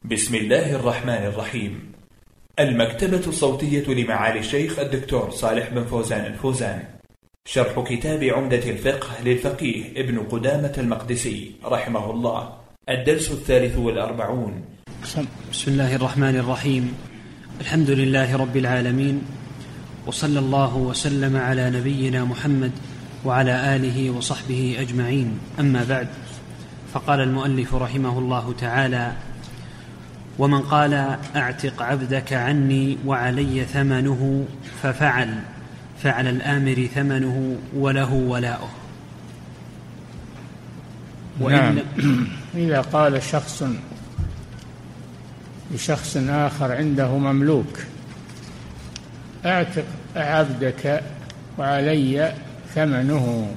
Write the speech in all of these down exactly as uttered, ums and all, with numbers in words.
بسم الله الرحمن الرحيم. المكتبة الصوتية لمعالي الشيخ الدكتور صالح بن فوزان الفوزان. شرح كتاب عمدة الفقه للفقيه ابن قدامة المقدسي رحمه الله. الدرس الثالث والأربعون. بسم الله الرحمن الرحيم. الحمد لله رب العالمين، وصلى الله وسلم على نبينا محمد وعلى آله وصحبه أجمعين. أما بعد، فقال المؤلف رحمه الله تعالى: ومن قال أعتق عبدك عني وعلي ثمنه ففعل فعلى الآمر ثمنه وله ولاؤه. نعم. إذا قال شخص لشخص آخر عنده مملوك: أعتق عبدك وعلي ثمنه،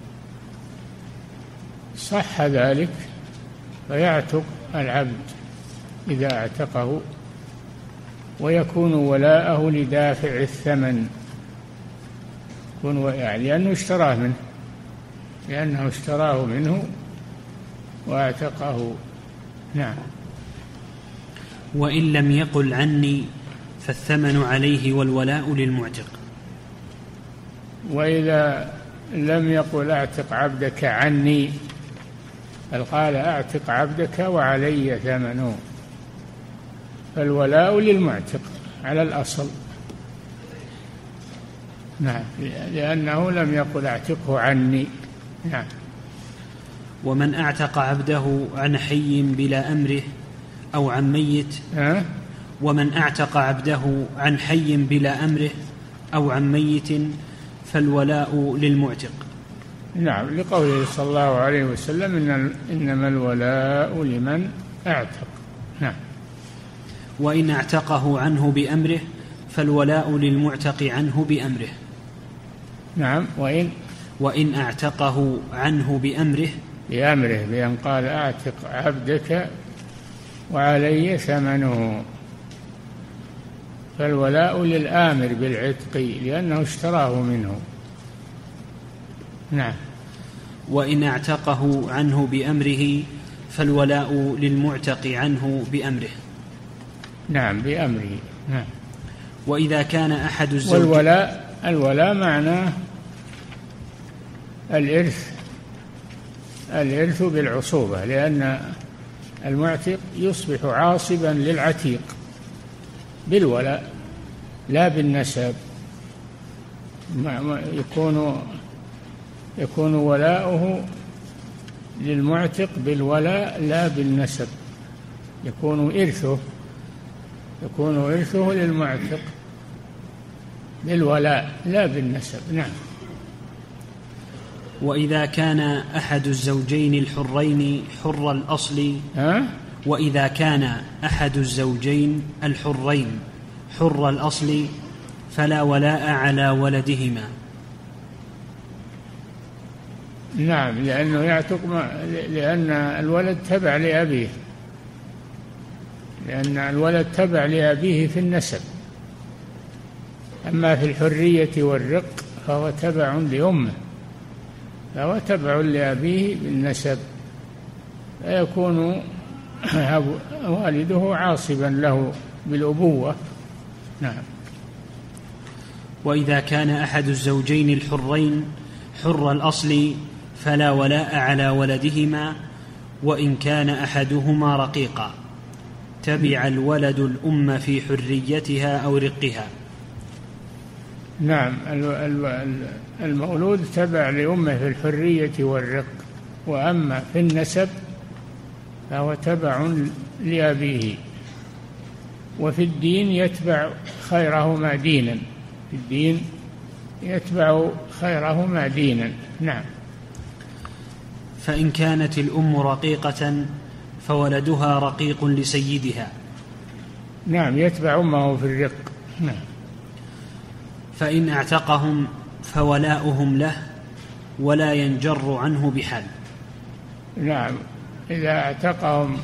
صح ذلك، فيعتق العبد إذا اعتقه، ويكون ولاءه لدافع الثمن، يعني لأنه اشتراه منه لأنه اشتراه منه واعتقه. نعم. وإن لم يقل عني فالثمن عليه والولاء للمعتق. وإذا لم يقل أعتق عبدك عني، بل قال أعتق عبدك وعلي ثمنه، فالولاء للمعتق على الأصل. نعم، لأنه لم يقل أعتقه عني. نعم. ومن أعتق عبده عن حي بلا أمره أو عن ميت أه؟ ومن أعتق عبده عن حي بلا أمره أو عن ميت فالولاء للمعتق. نعم، لقوله صلى الله عليه وسلم: إن إنما الولاء لمن أعتق. نعم. وإن اعتقه عنه بأمره فالولاء للمعتق عنه بأمره. نعم. وإن وإن اعتقه عنه بأمره بأمره بأن قال أعتق عبدك وعلي ثمنه، فالولاء للآمر بالعتق لأنه اشتراه منه. نعم. وإن اعتقه عنه بأمره فالولاء للمعتق عنه بأمره. نعم، بأمره. نعم. وإذا كان أحد الزوجين، والولاء الولاء معناه الإرث الإرث بالعصوبة، لأن المعتق يصبح عاصبا للعتيق بالولاء لا بالنسب. يكون يكون ولاؤه للمعتق بالولاء لا بالنسب، يكون إرثه يكون إرثه للمعتق بالولاء لا بالنسب. نعم. وإذا كان أحد الزوجين الحرين حر الأصل ها؟ وإذا كان أحد الزوجين الحرين حر الأصل فلا ولاء على ولدهما. نعم، لأنه يعتق لأن الولد تبع لأبيه لأن الولد تبع لأبيه في النسب، أما في الحرية والرق فهو تبع لأمه، فهو تبع لأبيه بالنسب، فيكون والده عاصبا له بالأبوة. نعم. وإذا كان أحد الزوجين الحرين حر الأصل فلا ولاء على ولدهما، وإن كان أحدهما رقيقا تبع الولد الأم في حريتها أو رقها. نعم، المولود تبع لأمه في الحرية والرق، وأما في النسب فهو تبع لأبيه. وفي الدين يتبع خيرهما دينا في الدين يتبع خيرهما دينا. نعم. فإن كانت الأم رقيقة فولدها رقيق لسيدها. نعم، يتبع أمه في الرق. نعم. فإن اعتقهم فولاؤهم له ولا ينجر عنه بحال. نعم، إذا اعتقهم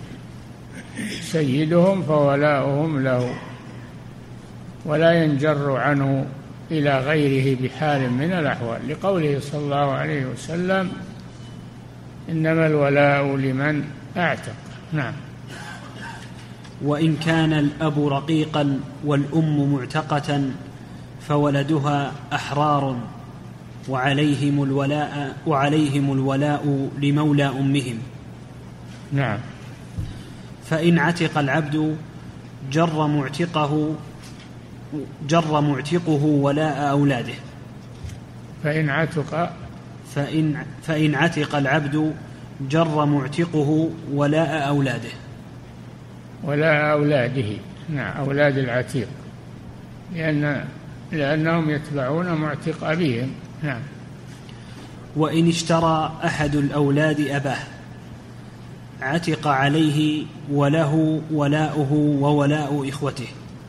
سيدهم فولاؤهم له ولا ينجر عنه إلى غيره بحال من الأحوال، لقوله صلى الله عليه وسلم: إنما الولاء لمن أعتق. نعم. وإن كان الأب رقيقا والأم معتقة فولدها أحرار وعليهم الولاء وعليهم الولاء لمولى أمهم. نعم. فإن عتق العبد جر معتقه جر معتقه ولاء أولاده. فإن عتق فإن, فإن عتق العبد جر معتقه ولاء أولاده. ولاء أولاده. نعم، أولاد العتيق، لأن لأنهم يتبعون معتق أبيهم. نعم. وإن اشترى أحد الأولاد أباه عتق عليه وله ولاؤه وولاء إخوته.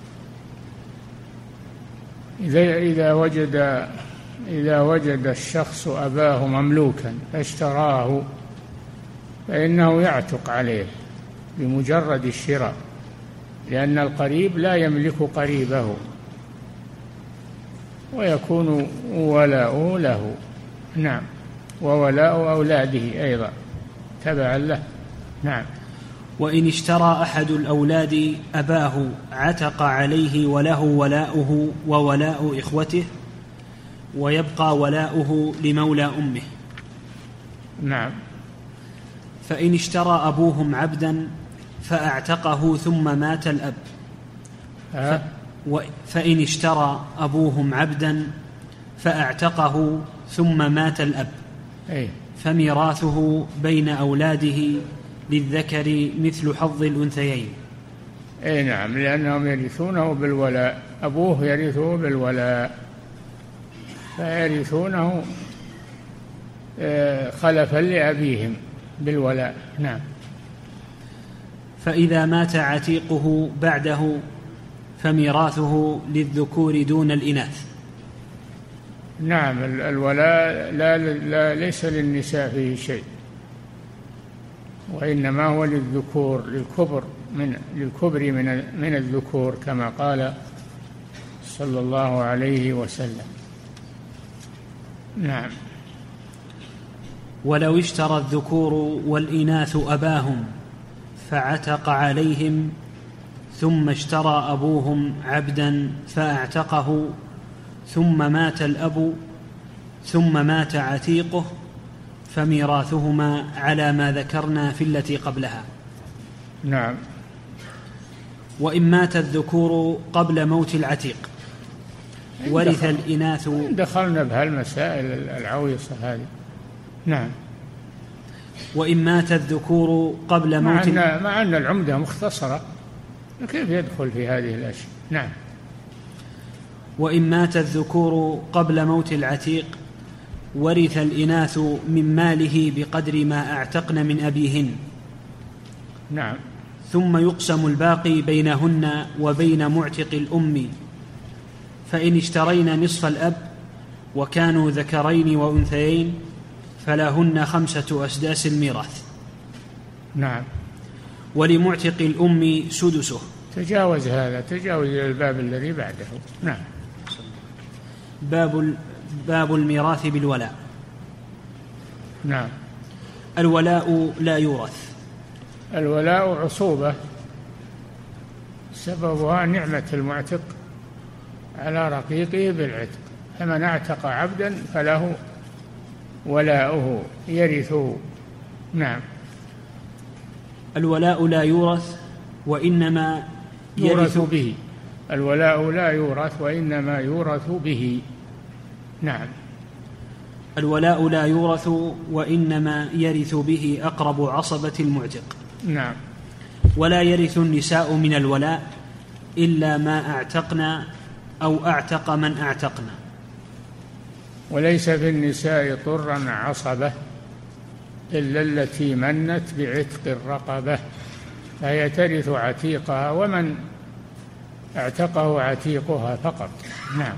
إذا إذا وجد إذا وجد الشخص أباه مملوكا فاشتراه فإنه يعتق عليه بمجرد الشراء، لأن القريب لا يملك قريبه، ويكون ولاؤه له. نعم. وولاء أولاده أيضا تبعا له. نعم. وإن اشترى أحد الأولاد أباه عتق عليه وله ولاؤه وولاء إخوته ويبقى ولاؤه لمولى أمه. نعم. فإن اشترى أبوهم عبدا فأعتقه ثم مات الأب ف... فإن اشترى أبوهم عبدا فأعتقه ثم مات الأب أي. فميراثه بين أولاده للذكر مثل حظ الأنثيين. أي نعم، لأنهم يرثونه بالولاء، أبوه يرثه بالولاء فيرثونه خلفا لأبيهم بالولاء. نعم. فإذا مات عتيقه بعده فميراثه للذكور دون الإناث. نعم، الولاء لا, لا ليس للنساء فيه شيء، وإنما هو للذكور، للكبر من للكبر من من الذكور كما قال صلى الله عليه وسلم. نعم. ولو اشترى الذكور والإناث أباهم فعتق عليهم ثم اشترى أبوهم عبدا فأعتقه ثم مات الأب ثم مات عتيقه فميراثهما على ما ذكرنا في التي قبلها. نعم. وإن مات الذكور قبل موت العتيق ورث الإناث. دخلنا بهالمسائل العويصة هذه. نعم. وإن مات الذكور قبل موت مع أن, مع أن العمدة مختصرة، كيف يدخل في هذه الأشياء؟ نعم. وإن مات الذكور قبل موت العتيق ورث الإناث من ماله بقدر ما أعتقن من أبيهن. نعم. ثم يقسم الباقي بينهن وبين معتق الأم، فإن اشترينا نصف الأب وكانوا ذكرين وأنثيين فلهن خمسة أسداس الميراث. نعم. ولمعتق الأم سدسه. تجاوز هذا، تجاوز الباب الذي بعده. نعم. باب باب الميراث بالولاء. نعم. الولاء لا يورث. الولاء عصوبة سببها نعمة المعتق على رقيقه بالعتق، فمن اعتق عبدا فله ولاؤه يرثه. نعم. الولاء لا يورث وإنما يورث به. الولاء لا يورث وإنما يورث به. نعم. الولاء لا يورث وإنما يرث به أقرب عصبة المعتق. نعم. ولا يرث النساء من الولاء إلا ما أعتقنا أو أعتق من أعتقنا. وليس في النساء طرا عصبة إلا التي منت بعتق الرقبة، فهي ترث عتيقها ومن اعتقه عتيقها فقط. نعم.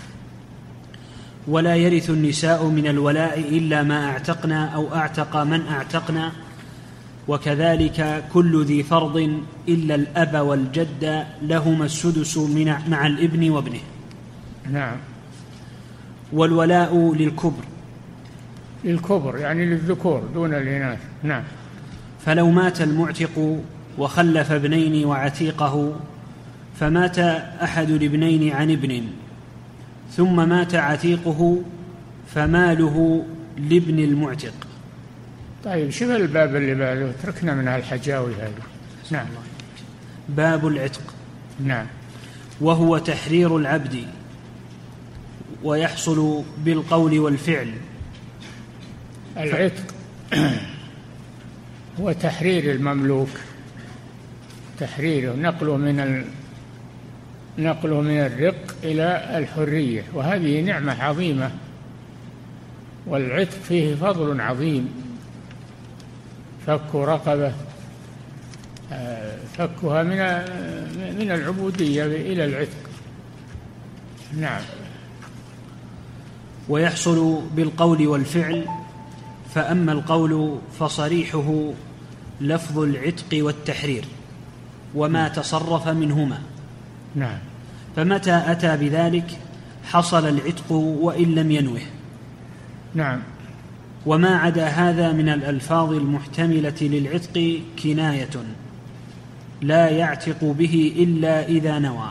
ولا يرث النساء من الولاء إلا ما أعتقنا أو أعتق من أعتقنا، وكذلك كل ذي فرض إلا الأب والجد لهما السدس مع الابن وابنه. نعم. والولاء للكبر. للكبر يعني للذكور دون الإناث. نعم. فلو مات المعتق وخلف ابنين وعتيقه، فمات أحد الابنين عن ابن، ثم مات عتيقه، فماله لابن المعتق. طيب، شوف الباب اللي بعده، تركنا من هالحجاوي هذه. نعم. باب العتق. نعم. وهو تحرير العبد، ويحصل بالقول والفعل. العتق هو تحرير المملوك، تحريره، نقله من ال... نقله من الرق إلى الحرية، وهذه نعمة عظيمة، والعتق فيه فضل عظيم. فك رقبة، فكها من من العبودية إلى العتق. نعم. ويحصل بالقول والفعل. فأما القول فصريحه لفظ العتق والتحرير وما تصرف منهما. نعم. فمتى أتى بذلك حصل العتق وإن لم ينوه. نعم. وما عدا هذا من الألفاظ المحتملة للعتق كناية لا يعتق به إلا إذا نوى.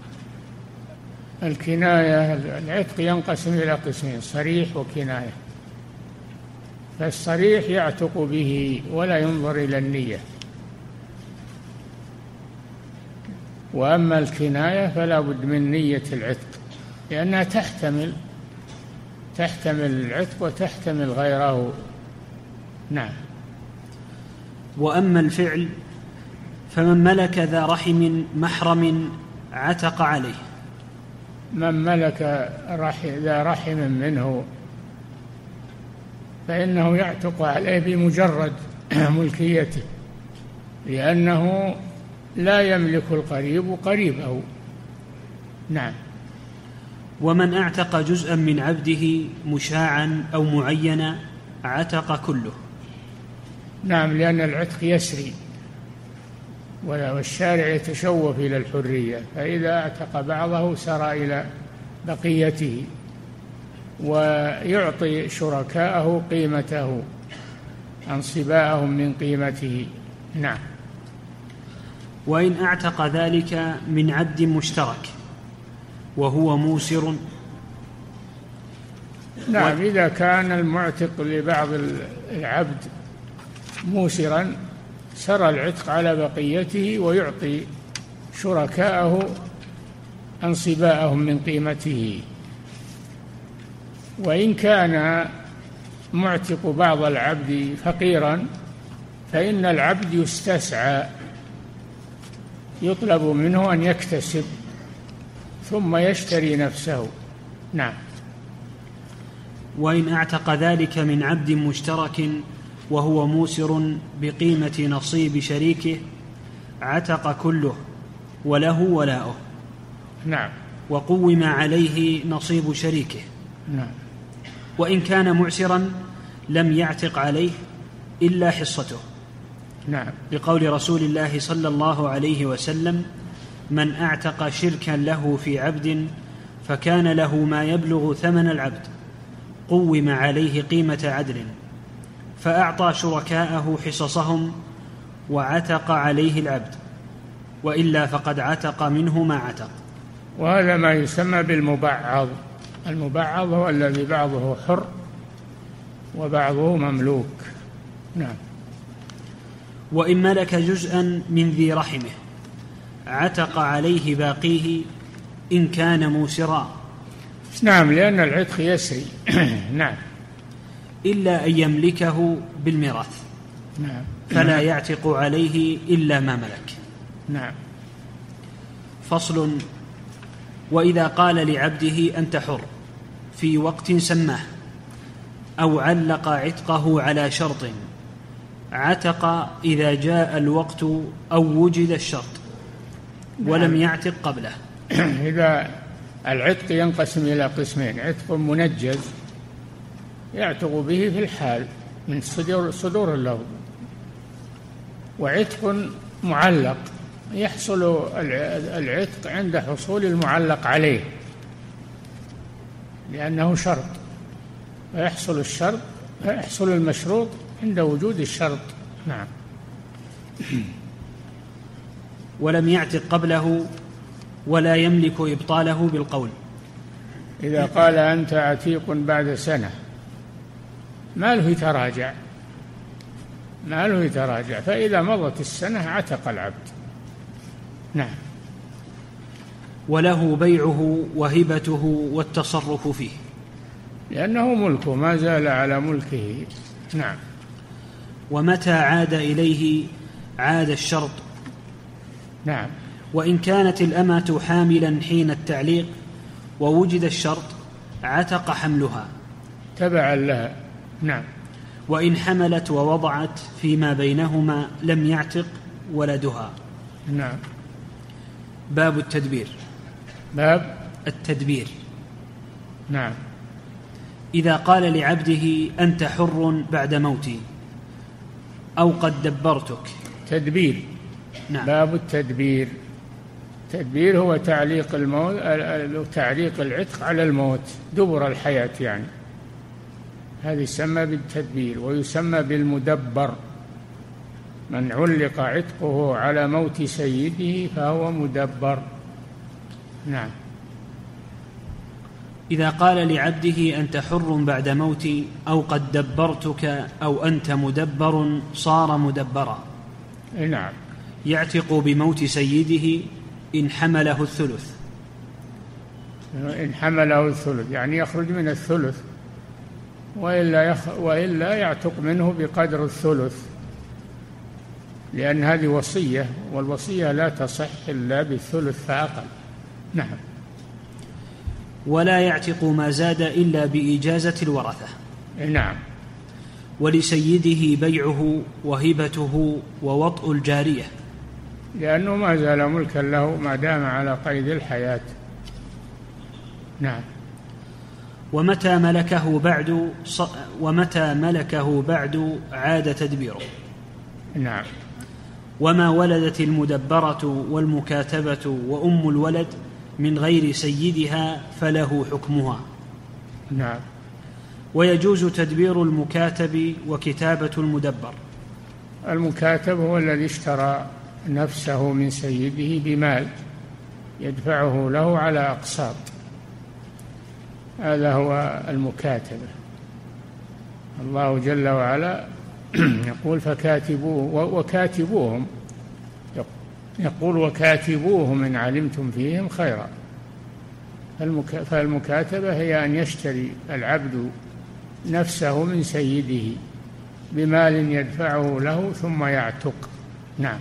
الكناية، العتق ينقسم إلى قسمين: صريح وكناية. فالصريح يعتق به ولا ينظر إلى النية، وأما الكناية فلا بد من نية العتق، لأنها تحتمل تحتمل العتق وتحتمل غيره. نعم. وأما الفعل فمن ملك ذا رحم محرم عتق عليه. من ملك ذا رحم منه فإنه يعتق عليه بمجرد ملكيته، لأنه لا يملك القريب قريبه. نعم. ومن اعتق جزءا من عبده مشاعا أو معينا عتق كله. نعم، لأن العتق يسري، والشارع يتشوف إلى الحرية، فإذا اعتق بعضه سرى إلى بقيته، ويعطي شركاءه قيمته، أنصباءهم من قيمته. نعم. وإن اعتق ذلك من عبد مشترك وهو موسر. نعم. إذا كان المعتق لبعض العبد موسرا سرى العتق على بقيته، ويعطي شركاءه أنصباءهم من قيمته. وإن كان معتق بعض العبد فقيرا فإن العبد يستسعى، يطلب منه أن يكتسب ثم يشتري نفسه. نعم. وإن اعتق ذلك من عبد مشترك وهو موسر بقيمة نصيب شريكه عتق كله وله ولاؤه. نعم. وقوم عليه نصيب شريكه. نعم. وإن كان معسرا لم يعتق عليه إلا حصته. نعم. بقول رسول الله صلى الله عليه وسلم: من اعتق شركا له في عبد فكان له ما يبلغ ثمن العبد قوم عليه قيمة عدل، فأعطى شركاءه حصصهم وعتق عليه العبد، وإلا فقد عتق منه ما عتق. وهذا ما يسمى بالمبعض. المبعض هو الذي بعضه حر وبعضه مملوك. نعم. وإن ملك جزءا من ذي رحمه عتق عليه باقيه إن كان موسرا. نعم، لأن العتق يسري. نعم. إلا أن يملكه بالميراث. نعم. فلا يعتق عليه إلا ما ملك. نعم. فصل. وإذا قال لعبده أنت حر في وقت سماه أو علق عتقه على شرط عتق إذا جاء الوقت أو وجد الشرط ولم يعتق قبله. إذا العتق ينقسم إلى قسمين: عتق منجز يعتق به في الحال من صدور, صدور اللفظ، وعتق معلق يحصل العتق عند حصول المعلق عليه لأنه شرط، فيحصل الشرط يحصل المشروط عند وجود الشرط. نعم. ولم يعتق قبله ولا يملك إبطاله بالقول. إذا قال أنت عتيق بعد سنة ما له يتراجع، ما له يتراجع، فإذا مضت السنة عتق العبد. نعم. وله بيعه وهبته والتصرف فيه، لأنه ملكه ما زال على ملكه. نعم. ومتى عاد إليه عاد الشرط. نعم. وإن كانت الأمة حاملا حين التعليق ووجد الشرط عتق حملها تبعا لها. نعم. وإن حملت ووضعت فيما بينهما لم يعتق ولدها. نعم. باب التدبير. باب التدبير. نعم. إذا قال لعبده أنت حر بعد موتي أو قد دبرتك. تدبير. نعم. باب التدبير. التدبير هو تعليق الموت، تعليق العتق على الموت دبر الحياة، يعني هذا يسمى بالتدبير. ويسمى بالمدبر، من علق عتقه على موت سيده فهو مدبر. نعم. إذا قال لعبده أنت حر بعد موتي أو قد دبرتك أو أنت مدبر صار مدبرا. نعم. يعتق بموت سيده إن حمله الثلث. إن حمله الثلث يعني يخرج من الثلث، وإلا, يخ... وإلا يعتق منه بقدر الثلث، لأن هذه وصية، والوصية لا تصح إلا بالثلث فأقل. نعم. ولا يعتق ما زاد إلا بإجازة الورثة. نعم. ولسيده بيعه وهبته ووطء الجارية، لأنه ما زال ملكا له ما دام على قيد الحياة. نعم. ومتى ملكه بعد ص... ومتى ملكه بعد عاد تدبيره. نعم. وما ولدت المدبرة والمكاتبة وأم الولد من غير سيدها فله حكمها. نعم. ويجوز تدبير المكاتب وكتابة المدبر. المكاتب هو الذي اشترى نفسه من سيده بمال يدفعه له على أقساط، هذا هو المكاتبة. الله جل وعلا يقول فكاتبوه وكاتبوهم، يقول وكاتبوهم إن علمتم فيهم خيرا. فالمكاتبة هي أن يشتري العبد نفسه من سيده بمال يدفعه له ثم يعتق. نعم.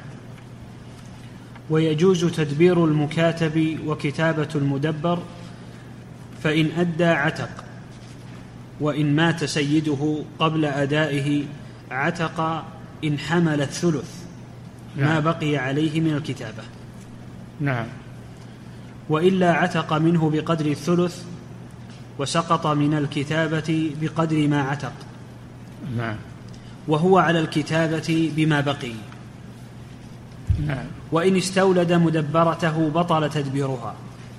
ويجوز تدبير المكاتب وكتابة المدبر فإن أدى عتق، وإن مات سيده قبل أدائه عتق إن حمل الثلث ما بقي عليه من الكتابة. نعم. وإلا عتق منه بقدر الثلث وسقط من الكتابة بقدر ما عتق. نعم. وهو على الكتابة بما بقي. نعم. وإن استولد مدبرته بطل تدبيرها.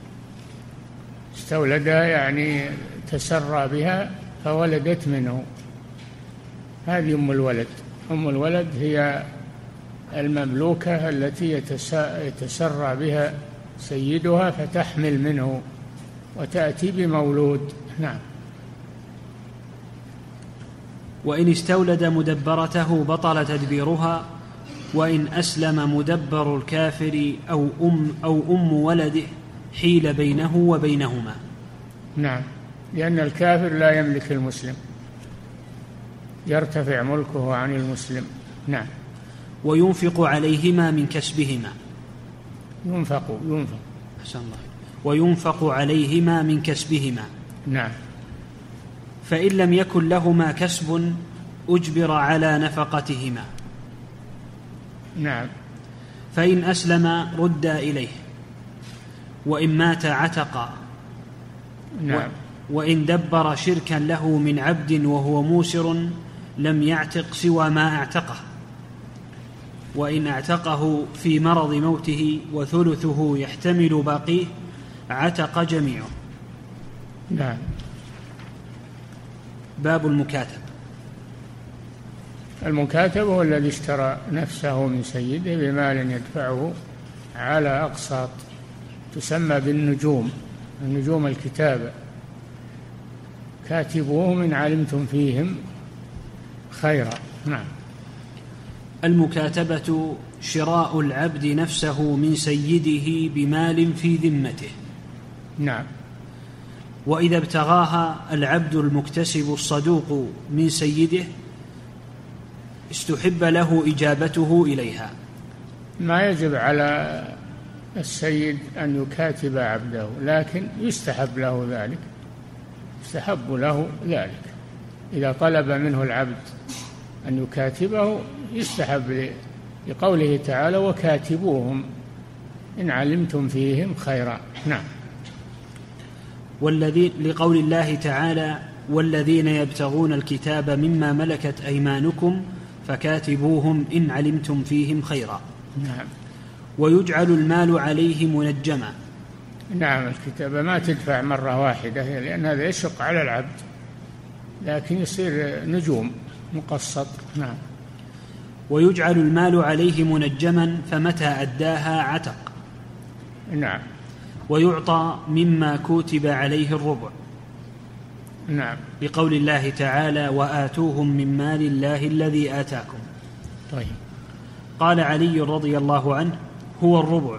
استولد يعني تسرى بها فولدت منه، هذه أم الولد. أم الولد هي المملوكة التي يتسرى بها سيدها فتحمل منه وتأتي بمولود. نعم. وإن استولد مدبرته بطل تدبيرها. وإن أسلم مدبر الكافر أو أم, أو أم ولده حيل بينه وبينهما. نعم. لأن الكافر لا يملك المسلم، يرتفع ملكه عن المسلم. نعم. وينفق عليهما من كسبهما. ينفق ينفق أحسن الله. وينفق عليهما من كسبهما. نعم. فإن لم يكن لهما كسب أجبر على نفقتهما. نعم. فإن أسلم رد إليه، وإن مات عتق. نعم. وإن دبر شركا له من عبد وهو موسر لم يعتق سوى ما اعتقه. وإن اعتقه في مرض موته وثلثه يحتمل باقيه عتق جميعه. نعم. باب المكاتب. المكاتب هو الذي اشترى نفسه من سيده بمال يدفعه على أقساط تسمى بالنجوم، النجوم الكتابة، كاتبوهم إن علمتم فيهم خيرا. نعم. المكاتبة شراء العبد نفسه من سيده بمال في ذمته. نعم. وإذا ابتغاها العبد المكتسب الصدوق من سيده استحب له إجابته إليها. ما يجب على السيد أن يكاتب عبده، لكن يستحب له ذلك، يستحب له ذلك. إذا طلب منه العبد أن يكاتبه يستحب، لقوله تعالى وكاتبوهم إن علمتم فيهم خيرا. نعم. والذي لقول الله تعالى والذين يبتغون الكتاب مما ملكت أيمانكم فكاتبوهم إن علمتم فيهم خيرا. نعم. ويجعل المال عليه منجما. نعم. الكتابة ما تدفع مرة واحدة لأن هذا يشق على العبد، لكن يصير نجوم مقسط. نعم. ويجعل المال عليه منجما فمتى أداها عتق. نعم. ويعطى مما كتب عليه الربع. نعم. بقول الله تعالى وآتوهم من مال الله الذي آتاكم. طيب. قال علي رضي الله عنه هو الربع،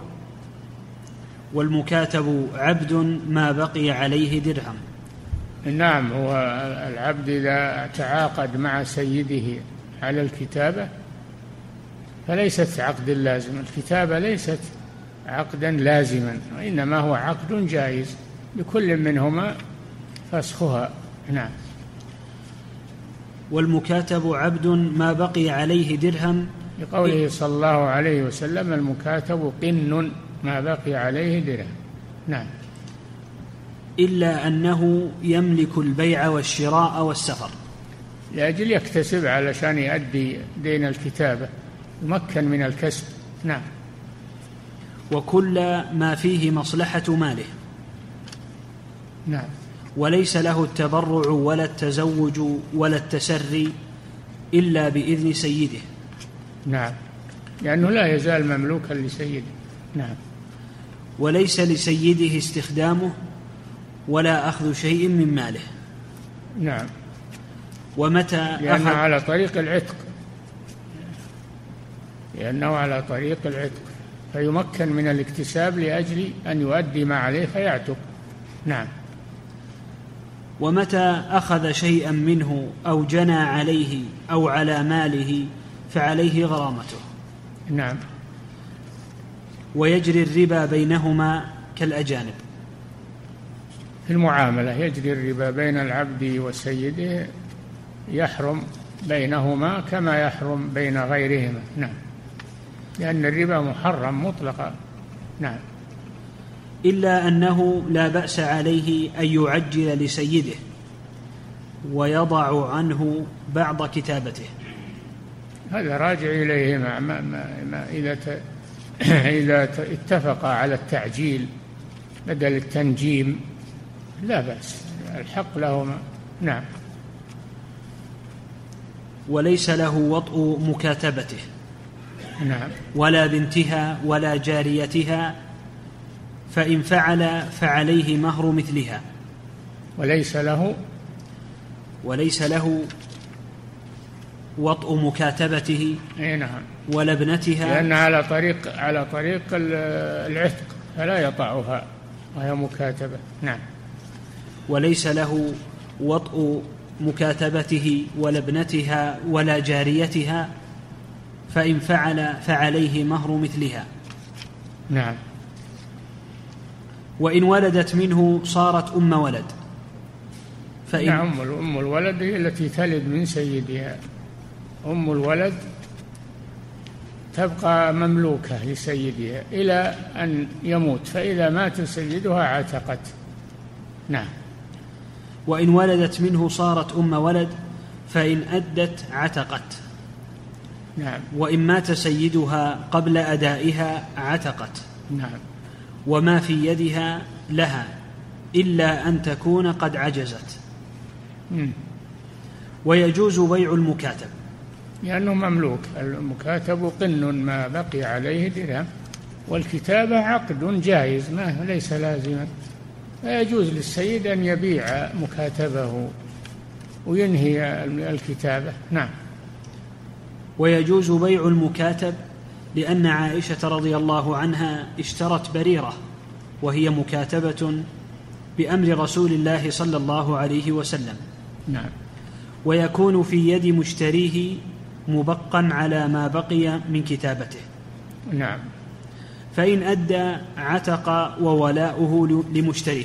والمكاتب عبد ما بقي عليه درهم. نعم. هو العبد إذا تعاقد مع سيده على الكتابة فليست عقد لازم، الكتابة ليست عقدا لازما، وإنما هو عقد جائز لكل منهما فسخها. نعم. والمكاتب عبد ما بقي عليه درهم، لقوله صلى الله عليه وسلم المكاتب قن ما بقي عليه درهم. نعم. إلا أنه يملك البيع والشراء والسفر، لأجل يكتسب علشان يؤدي دين الكتابة، يمكن من الكسب. نعم. وكل ما فيه مصلحة ماله. نعم. وليس له التبرع ولا التزوج ولا التسري إلا بإذن سيده. نعم. لأنه لا يزال مملوكا لسيده. نعم. وليس لسيده استخدامه ولا أخذ شيء من ماله. نعم. ومتى لأنه على طريق العتق، لأنه على طريق العتق فيمكن من الاكتساب لأجل أن يؤدي ما عليه فيعتق. نعم. ومتى أخذ شيئا منه أو جنى عليه أو على ماله فعليه غرامته. نعم. ويجري الربا بينهما كالأجانب. في المعاملة يجري الربا بين العبد وسيده، يحرم بينهما كما يحرم بين غيرهما. نعم. لأن الربا محرم مطلقا. نعم. إلا أنه لا بأس عليه أن يعجل لسيده ويضع عنه بعض كتابته. هذا راجع إليه ما ما ما ما إذا ت... إذا اتفق على التعجيل بدل التنجيم لا بأس، الحق لهما. نعم. وليس له وطء مكاتبته. نعم. ولا بنتها ولا جاريتها، فإن فعل فعليه مهر مثلها. وليس له وليس له وطء مكاتبته. اي نعم. ولا ابنتها، لأن على طريق على طريق العتق فلا يطأها وهي مكاتبة. نعم. وليس له وطء مكاتبته ولا ابنتها ولا جاريتها، فإن فعل فعليه مهر مثلها. نعم. وإن ولدت منه صارت أم ولد. فإن نعم. أم الولد هي التي تلد من سيدها. أم الولد تبقى مملوكة لسيدها إلى أن يموت، فإذا مات سيدها عتقت. نعم. وإن ولدت منه صارت أم ولد، فإن أدت عتقت. نعم. وإن مات سيدها قبل أدائها عتقت. نعم. وما في يدها لها إلا أن تكون قد عجزت. م. ويجوز بيع المكاتب لأنه مملوك. المكاتب قن ما بقي عليه درهم، والكتابة عقد جائز ما ليس لازما، فيجوز للسيد أن يبيع مكاتبه وينهي الكتابة. نعم. ويجوز بيع المكاتب لأن عائشة رضي الله عنها اشترت بريرة وهي مكاتبة بأمر رسول الله صلى الله عليه وسلم. نعم. ويكون في يد مشتريه مبقا على ما بقي من كتابته. نعم. فإن أدى عتق وولاؤه لمشتريه.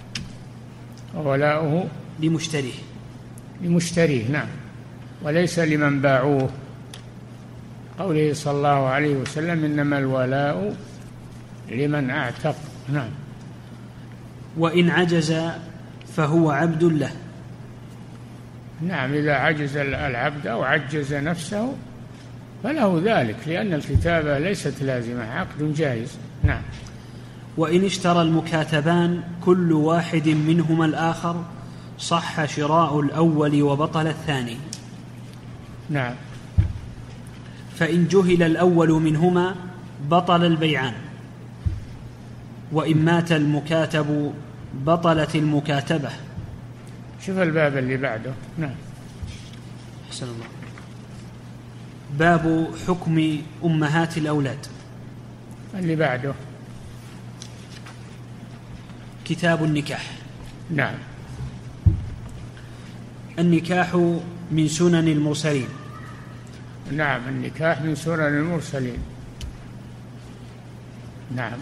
وولاؤه لمشتريه لمشتريه نعم، وليس لمن باعوه. قوله صلى الله عليه وسلم إنما الولاء لمن أعتق. نعم. وإن عجز فهو عبد له. نعم، إذا عجز العبد أو عجز نفسه فله ذلك، لأن الكتابة ليست لازمة، عقد جائز. نعم. وإن اشترى المكاتبان كل واحد منهما الآخر صح شراء الأول وبطل الثاني. نعم. فإن جهل الأول منهما بطل البيعان، وإن مات المكاتب بطلت المكاتبة. شوف الباب اللي بعده. نعم. أحسن الله. باب حكم أمهات الأولاد. اللي بعده كتاب النكاح. نعم. النكاح النكاح من سنن المرسلين. نعم، النكاح من سنن المرسلين. نعم،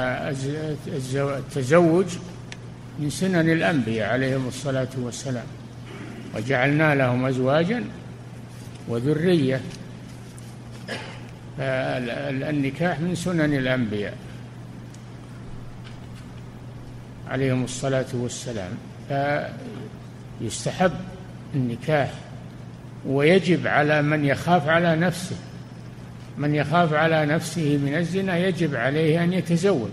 فالتزوج من سنن الأنبياء عليهم الصلاة والسلام، وجعلنا لهم أزواجا وذرية. فالنكاح من سنن الأنبياء عليهم الصلاة والسلام، فيستحب النكاح، ويجب على من يخاف على نفسه من يخاف على نفسه من الزنا يجب عليه أن يتزوج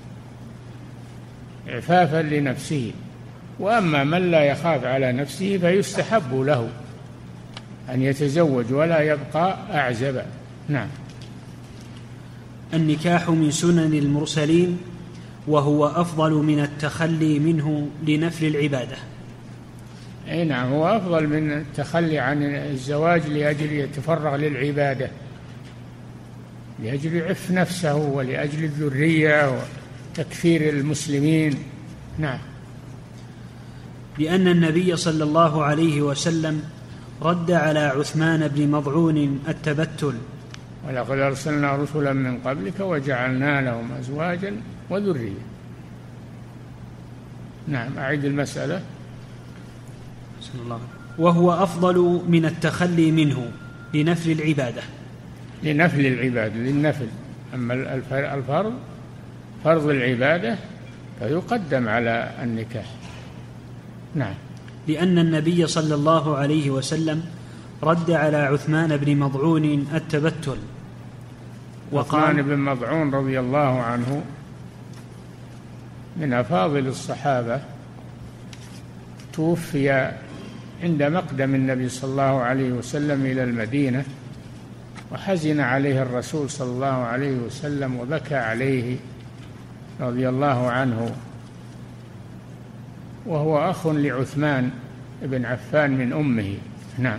عفافا لنفسه. وأما من لا يخاف على نفسه فيستحب له أن يتزوج ولا يبقى أعزبا. نعم. النكاح من سنن المرسلين، وهو أفضل من التخلي منه لنفل العبادة. أي نعم، هو أفضل من التخلي عن الزواج لأجل يتفرغ للعبادة، لأجل يعف نفسه ولأجل الذرية وتكفير المسلمين. نعم. لأن النبي صلى الله عليه وسلم رد على عثمان بن مضعون التبتل. ولقد أرسلنا رسلا من قبلك وجعلنا لهم أزواجا وذرية. نعم، أعيد المسألة. وهو أفضل من التخلي منه لنفل العبادة. لنفل العبادة، للنفل. أما الفرض فرض العبادة فيقدم على النكاح. نعم. لأن النبي صلى الله عليه وسلم رد على عثمان بن مضعون التبتل. عثمان بن مضعون رضي الله عنه من أفاضل الصحابة، توفي عند مقدم النبي صلى الله عليه وسلم إلى المدينة، وحزن عليه الرسول صلى الله عليه وسلم وبكى عليه رضي الله عنه، وهو أخ لعثمان بن عفان من أمه. نعم.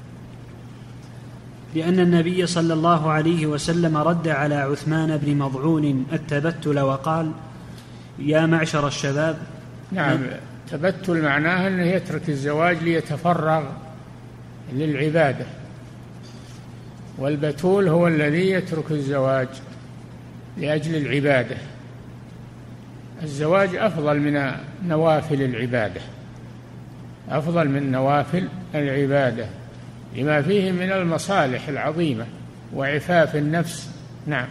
لأن النبي صلى الله عليه وسلم رد على عثمان بن مضعون التبتل وقال: يا معشر الشباب. نعم، تبتل معناه أنه يترك الزواج ليتفرغ للعبادة، والبتول هو الذي يترك الزواج لأجل العبادة. الزواج أفضل من نوافل العبادة، أفضل من نوافل العبادة لما فيه من المصالح العظيمة وعفاف النفس. نعم.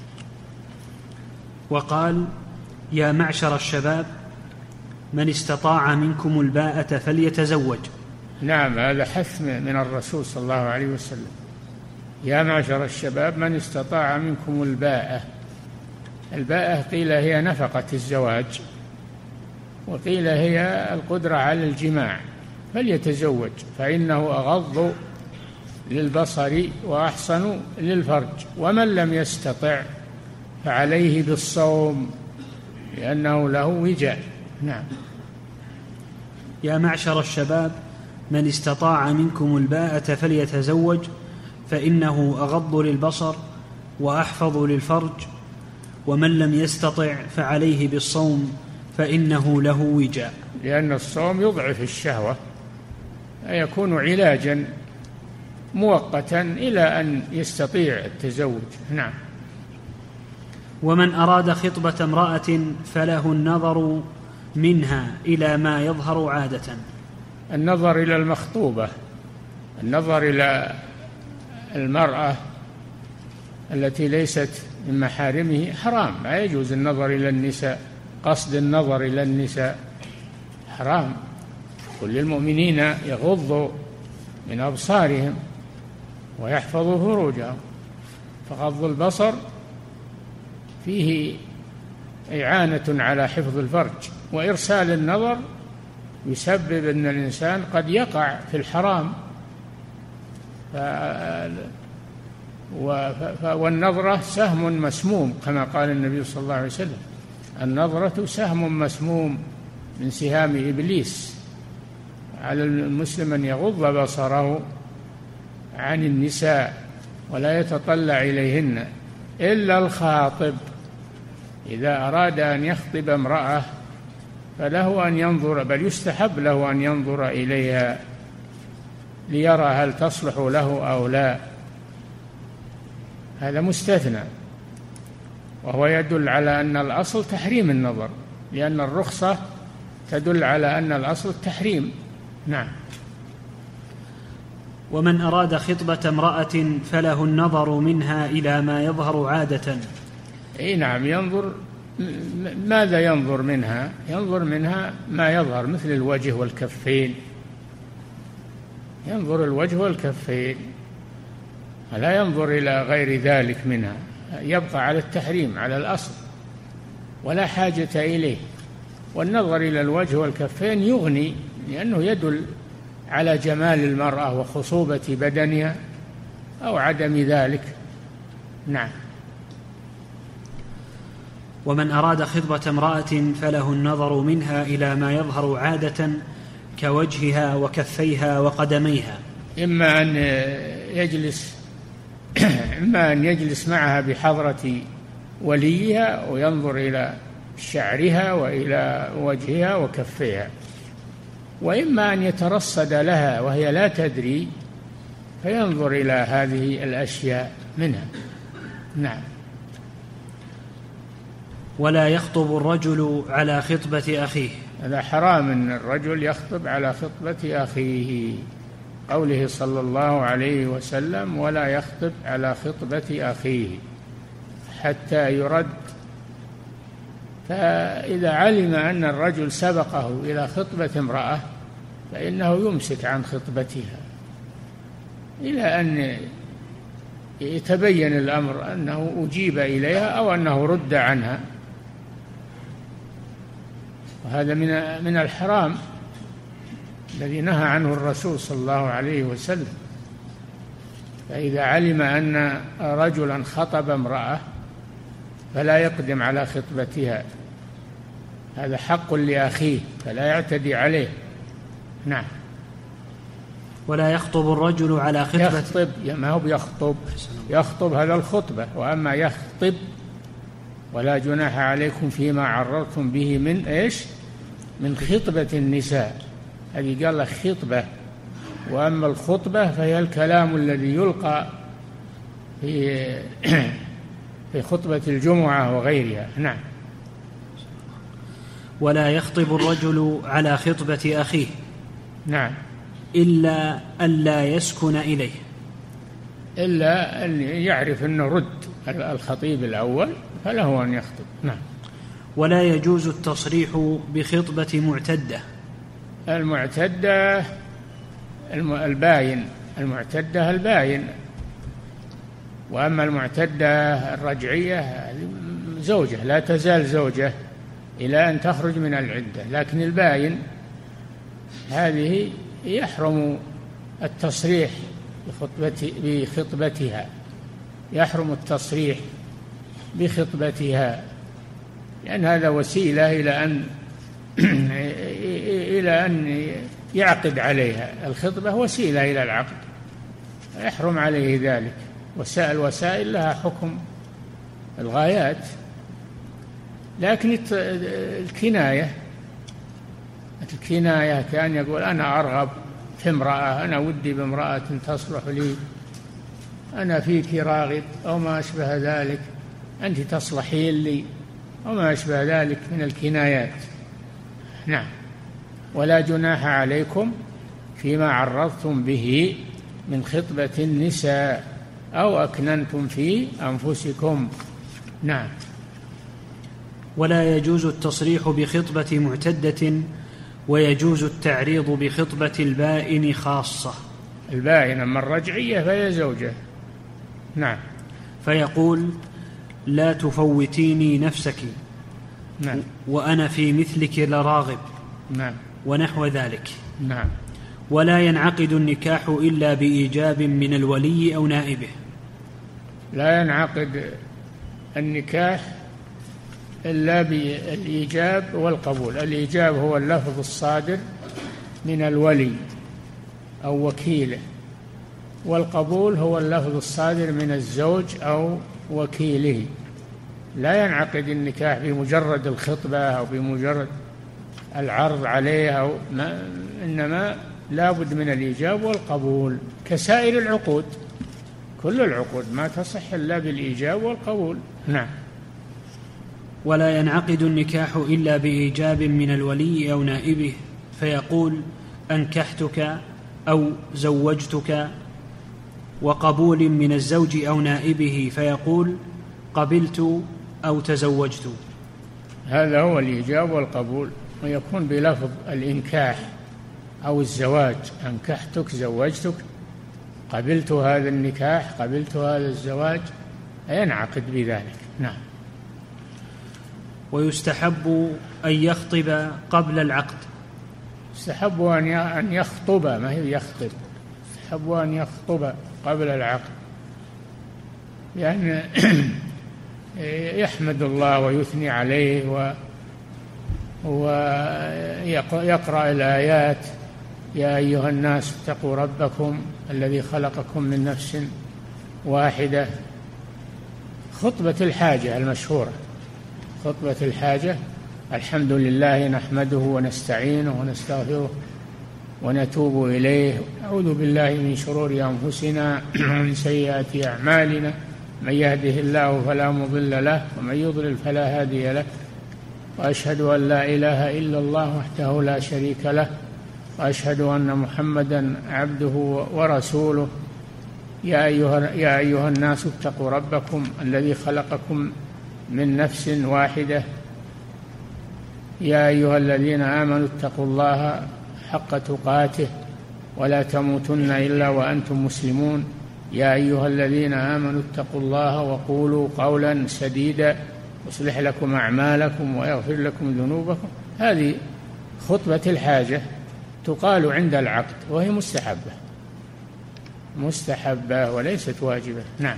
وقال: يا معشر الشباب من استطاع منكم الباءة فليتزوج. نعم، هذا حث من الرسول صلى الله عليه وسلم. يا معشر الشباب من استطاع منكم الباءة. الباءة قيل هي نفقة الزواج، وقيل هي القدرة على الجماع، فليتزوج فإنه أغض للبصر وأحصن للفرج. ومن لم يستطع فعليه بالصوم لأنه له وجاء. نعم. يا معشر الشباب من استطاع منكم الباءة فليتزوج فإنه أغض للبصر وأحفظ للفرج ومن لم يستطع فعليه بالصوم فإنه له وجاء. لأن الصوم يضعف الشهوة، يكون علاجا مؤقتا إلى أن يستطيع التزوج. نعم. ومن أراد خطبة امرأة فله النظر منها إلى ما يظهر عادة. النظر إلى المخطوبة، النظر إلى المرأة التي ليست من محارمه حرام، لا يجوز النظر إلى النساء، قصد النظر إلى النساء حرام. كل المؤمنين يغضوا من أبصارهم ويحفظوا فروجهم، فغض البصر فيه إعانة على حفظ الفرج، وإرسال النظر يسبب أن الإنسان قد يقع في الحرام. والنظرة سهم مسموم كما قال النبي صلى الله عليه وسلم: النظرة سهم مسموم من سهام إبليس. على المسلم أن يغض بصره عن النساء ولا يتطلع إليهن إلا الخاطب. إذا أراد أن يخطب امرأة فله أن ينظر، بل يستحب له أن ينظر إليها ليرى هل تصلح له أو لا. هذا مستثنى، وهو يدل على أن الأصل تحريم النظر، لأن الرخصة تدل على أن الأصل التحريم. نعم. ومن أراد خطبة امرأة فله النظر منها إلى ما يظهر عادة. أي نعم، ينظر. ماذا ينظر منها؟ ينظر منها ما يظهر مثل الوجه والكفين، ينظر الوجه والكفين، لا ينظر إلى غير ذلك منها، يبقى على التحريم على الأصل ولا حاجة إليه. والنظر إلى الوجه والكفين يغني، لأنه يدل على جمال المرأة وخصوبة بدنها أو عدم ذلك. نعم. ومن أراد خطبة امرأة فله النظر منها إلى ما يظهر عادة كوجهها وكفيها وقدميها. إما أن يجلس إما أن يجلس معها بحضرة وليها وينظر إلى شعرها وإلى وجهها وكفيها، وإما أن يترصد لها وهي لا تدري فينظر إلى هذه الأشياء منها. نعم. ولا يخطب الرجل على خطبة أخيه. هذا حرام أن الرجل يخطب على خطبة أخيه، قوله صلى الله عليه وسلم: ولا يخطب على خطبة أخيه حتى يرد. فإذا علم أن الرجل سبقه إلى خطبة امرأة فإنه يمسك عن خطبتها إلى أن يتبين الأمر أنه أجيب إليها أو أنه رد عنها، وهذا من من الحرام الذي نهى عنه الرسول صلى الله عليه وسلم. فإذا علم أن رجلا خطب امرأة فلا يقدم على خطبتها، هذا حق لأخيه فلا يعتدي عليه. نعم. ولا يخطب الرجل على خطبة. يخطب، ما هو يخطب، يخطب هذا الخطبة، وأما يخطب ولا جناح عليكم فيما عرضتم به من إيش؟ من خطبة النساء، هذه قال لك خطبة. وأما الخطبة فهي الكلام الذي يلقى في في خطبة الجمعة وغيرها. نعم. ولا يخطب الرجل على خطبة أخيه. نعم. إلا ألا يسكن إليه، إلا أن يعرف أنه رد الخطيب الأول فله أن يخطب. نعم. ولا يجوز التصريح بخطبة معتدة. المعتدة الباين، المعتدة الباين. وأما المعتدة الرجعية زوجة لا تزال زوجة إلى أن تخرج من العدة، لكن الباين هذه يحرم التصريح بخطبتها، يحرم التصريح بخطبتها، لأن هذا وسيلة إلى أن إلى أن يعقد عليها. الخطبة وسيلة إلى العقد، يحرم عليه ذلك. وسائل وسائل لها حكم الغايات، لكن الكناية الكناية كان يقول أنا أرغب في امرأة، أنا ودي بامرأة تصلح لي، أنا فيك راغب، أو ما أشبه ذلك، أنت تصلحين لي، أو ما أشبه ذلك من الكنايات. نعم. ولا جناح عليكم فيما عرضتم به من خطبة النساء أو أكننتم في أنفسكم. نعم. ولا يجوز التصريح بخطبة معتدة، ويجوز التعريض بخطبة البائن خاصة. البائن أما الرجعية فهي زوجة. نعم. فيقول لا تفوتيني نفسك. نعم. وأنا في مثلك لراغب. نعم. ونحو ذلك. نعم. ولا ينعقد النكاح إلا بإيجاب من الولي أو نائبه. لا ينعقد النكاح إلا بالإيجاب والقبول. الإيجاب هو اللفظ الصادر من الولي أو وكيله، والقبول هو اللفظ الصادر من الزوج أو وكيله. لا ينعقد النكاح بمجرد الخطبة أو بمجرد العرض عليه أو ما، إنما لا بد من الإيجاب والقبول كسائر العقود. كل العقود ما تصح إلا بالإيجاب والقبول. نعم. ولا ينعقد النكاح إلا بإيجاب من الولي أو نائبه، فيقول أنكحتك أو زوجتك، وقبول من الزوج أو نائبه، فيقول قبلت أو تزوجت. هذا هو الإيجاب والقبول، ويكون بلفظ الإنكاح أو الزواج. أنكحتك، زوجتك، قبلت هذا النكاح، قبلت هذا الزواج، ينعقد بذلك. نعم. ويستحب أن يخطب قبل العقد. يستحب أن يخطب، ما هي يخطب، يستحب أن يخطب قبل العقد، لأن يحمد الله ويثني عليه و ويقرأ الآيات: يا أيها الناس اتقوا ربكم الذي خلقكم من نفس واحدة. خطبة الحاجة المشهورة، خطبة الحاجة: الحمد لله نحمده ونستعينه ونستغفره ونتوب إليه، نعوذ بالله من شرور أنفسنا ومن سيئات أعمالنا، من يهده الله فلا مضل له ومن يضلل فلا هادي له، وأشهد أن لا إله إلا الله وحده لا شريك له، وأشهد أن محمدا عبده ورسوله. يا أيها, يا أيها الناس اتقوا ربكم الذي خلقكم من نفس واحدة، يا أيها الذين آمنوا اتقوا الله حق تقاته ولا تموتن إلا وأنتم مسلمون. يا أيها الذين آمنوا اتقوا الله وقولوا قولا سديدا يصلح لكم أعمالكم ويغفر لكم ذنوبكم. هذه خطبة الحاجة تقال عند العقد، وهي مستحبة مستحبة وليست واجبة. نعم.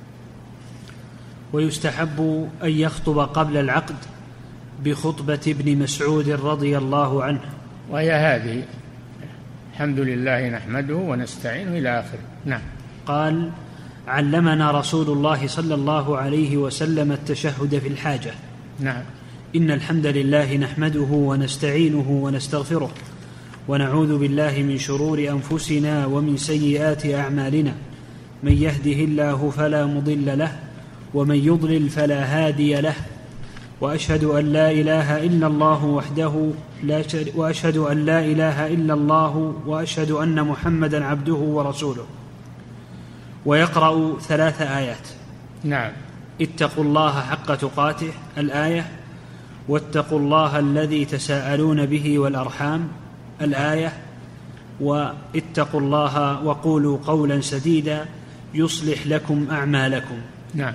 ويستحب أن يخطب قبل العقد بخطبة ابن مسعود رضي الله عنه، وهي هذه: الحمد لله نحمده ونستعينه إلى آخره. نعم. قال: علمنا رسول الله صلى الله عليه وسلم التشهد في الحاجة. نعم. إن الحمد لله نحمده ونستعينه ونستغفره ونعوذ بالله من شرور أنفسنا ومن سيئات أعمالنا، من يهده الله فلا مضل له ومن يضلل فلا هادي له، وأشهد أن لا إله إلا الله وحده لا شريك وأشهد أن لا إله إلا الله وأشهد أن محمدا عبده ورسوله. ويقرأ ثلاث آيات. نعم. اتقوا الله حق تقاته الآية، واتقوا الله الذي تساءلون به والأرحام الآية، واتقوا الله وقولوا قولا سديدا يصلح لكم أعمالكم. نعم.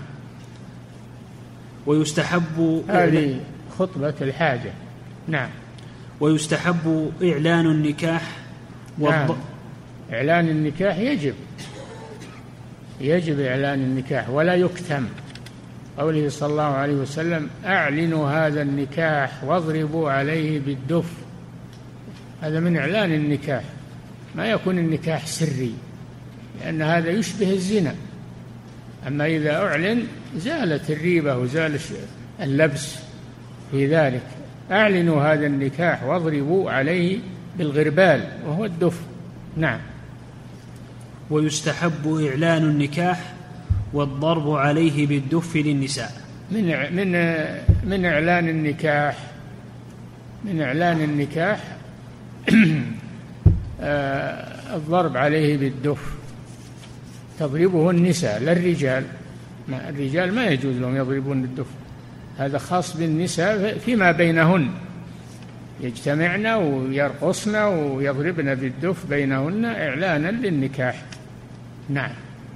ويستحب هذه خطبة الحاجة. نعم. ويستحب إعلان النكاح والض... نعم. إعلان النكاح يجب يجب إعلان النكاح ولا يكتم، قوله صلى الله عليه وسلم: أعلنوا هذا النكاح واضربوا عليه بالدف. هذا من إعلان النكاح، ما يكون النكاح سري، لأن هذا يشبه الزنا. أما إذا أعلن زالت الريبة وزال اللبس في ذلك. أعلنوا هذا النكاح واضربوا عليه بالغربال وهو الدف. نعم. ويستحب إعلان النكاح والضرب عليه بالدف للنساء. من من من إعلان النكاح من إعلان النكاح الضرب عليه بالدف. تضربه النساء لا الرجال. ما الرجال ما يجوز لهم يضربون الدف، هذا خاص بالنساء فيما بينهن، يجتمعن ويرقصن ويضربن بالدف بينهن إعلانا للنكاح. نعم.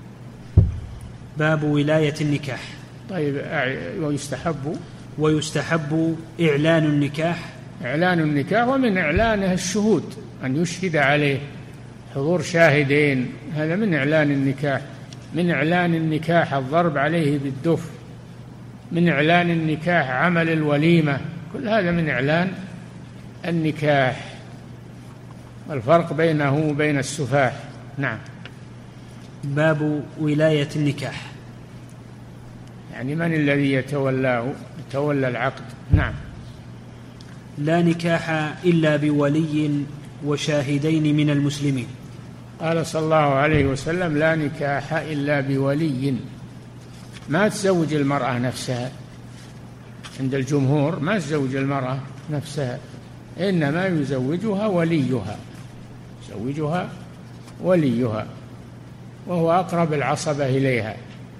باب ولاية النكاح. طيب. ويستحب ويستحب إعلان النكاح إعلان النكاح ومن إعلانه الشهود، أن يشهد عليه حضور شاهدين، هذا من إعلان النكاح. من إعلان النكاح الضرب عليه بالدف. من إعلان النكاح عمل الوليمة، كل هذا من إعلان النكاح، والفرق بينه وبين السفاح. نعم. باب ولاية النكاح، يعني من الذي يتولاه يتولى العقد. نعم. لا نكاح إلا بولي وشاهدين من المسلمين. قال صلى الله عليه وسلم: لا نكاح إلا بولي. ما تزوج المرأة نفسها، عند الجمهور ما تزوج المرأة نفسها، إنما يزوجها وليها، يزوجها وليها وهو أقرب العصبة إليها،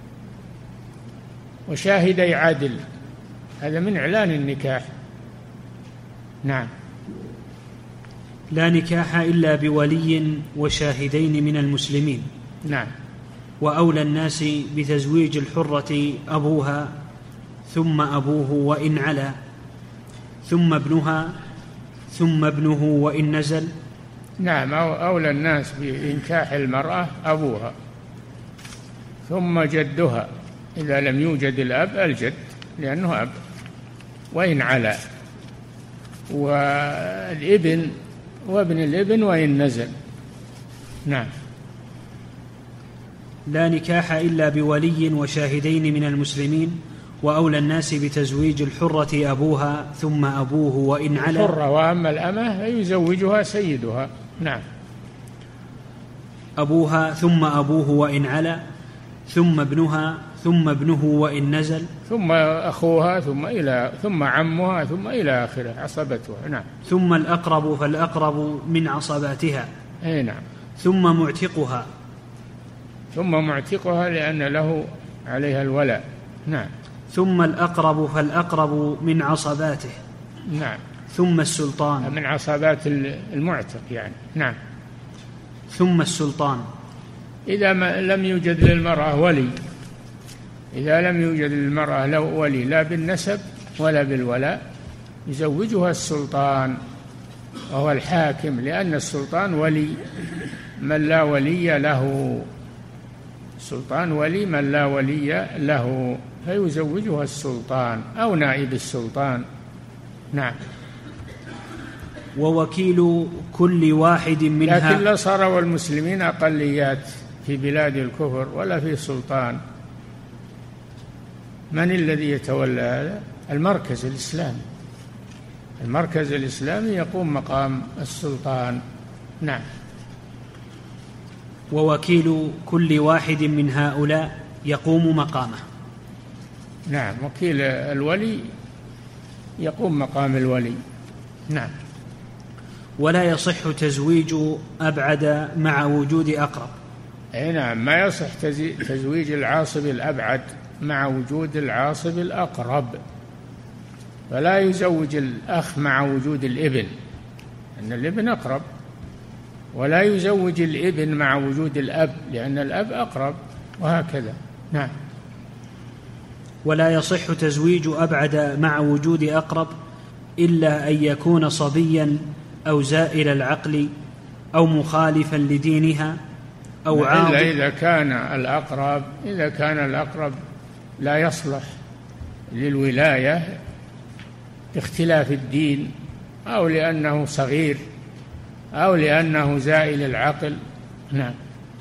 وشاهدي عدل، هذا من إعلان النكاح. نعم. لا نكاح إلا بولي وشاهدين من المسلمين. نعم. وأولى الناس بتزويج الحرة أبوها ثم أبوه وإن علا، ثم ابنها ثم ابنه وإن نزل. نعم. أولى الناس بإنكاح المرأة أبوها، ثم جدها إذا لم يوجد الأب الجد لأنه أب وإن علا، والابن وابن الابن وإن نزل. نعم. لا نكاح إلا بولي وشاهدين من المسلمين، وأولى الناس بتزويج الحرة أبوها ثم أبوه وإن علا. الحرة، وأما الأمة يزوجها سيدها. نعم. أبوها ثم أبوه وإن علا، ثم ابنها ثم ابنه وإن نزل، ثم أخوها ثم إلى ثم عمها ثم إلى آخره عصبتها. نعم. ثم الأقرب فالأقرب من عصباتها. أي نعم. ثم معتقها. ثم معتقها لأن له عليها الولاء. نعم. ثم الأقرب فالأقرب من عصباته. نعم. ثم السلطان، من عصبات المعتق يعني. نعم. ثم السلطان إذا ما لم يوجد للمرأة ولي، إذا لم يوجد للمرأة له ولي لا بالنسب ولا بالولاء، يزوجها السلطان وهو الحاكم، لأن السلطان ولي من لا ولي له، السلطان ولي من لا ولي له، فيزوجها السلطان أو نائب السلطان. نعم. ووكيل كل واحد منها. لكن لا صار والمسلمين أقليات في بلاد الكفر ولا في سلطان. من الذي يتولى هذا؟ المركز الإسلامي. المركز الإسلامي يقوم مقام السلطان. نعم. ووكيل كل واحد من هؤلاء يقوم مقامه. نعم. وكيل الولي يقوم مقام الولي. نعم. ولا يصح تزويج أبعد مع وجود أقرب. أي نعم. ما يصح تزويج العاصب الأبعد مع وجود العاصب الأقرب، فلا يزوج الأخ مع وجود الابن لأن الابن أقرب، ولا يزوج الابن مع وجود الأب لأن الأب أقرب، وهكذا. نعم. ولا يصح تزويج أبعد مع وجود أقرب إلا أن يكون صبيا أو زائل العقل أو مخالفا لدينها أو عاض. إلا إذا كان الأقرب إذا كان الأقرب لا يصلح للولاية باختلاف الدين أو لأنه صغير أو لأنه زائل العقل. نعم.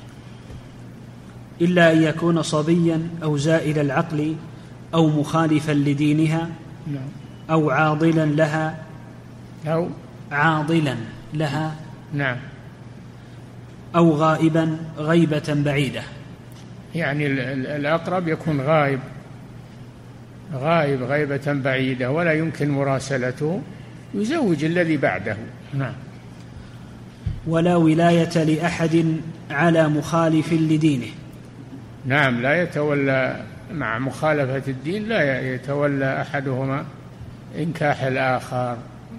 إلا أن يكون صبيا أو زائل العقل أو مخالفا لدينها أو عاضلا لها أو عاضلا لها نعم أو غائبا غيبة بعيدة. يعني الأقرب يكون غائب غائب غيبة بعيدة ولا يمكن مراسلته، يزوج الذي بعده. نعم. ولا ولاية لأحد على مخالف لدينه. نعم، لا يتولى مع مخالفة الدين، لا يتولى أحدهما إنكاح الآخر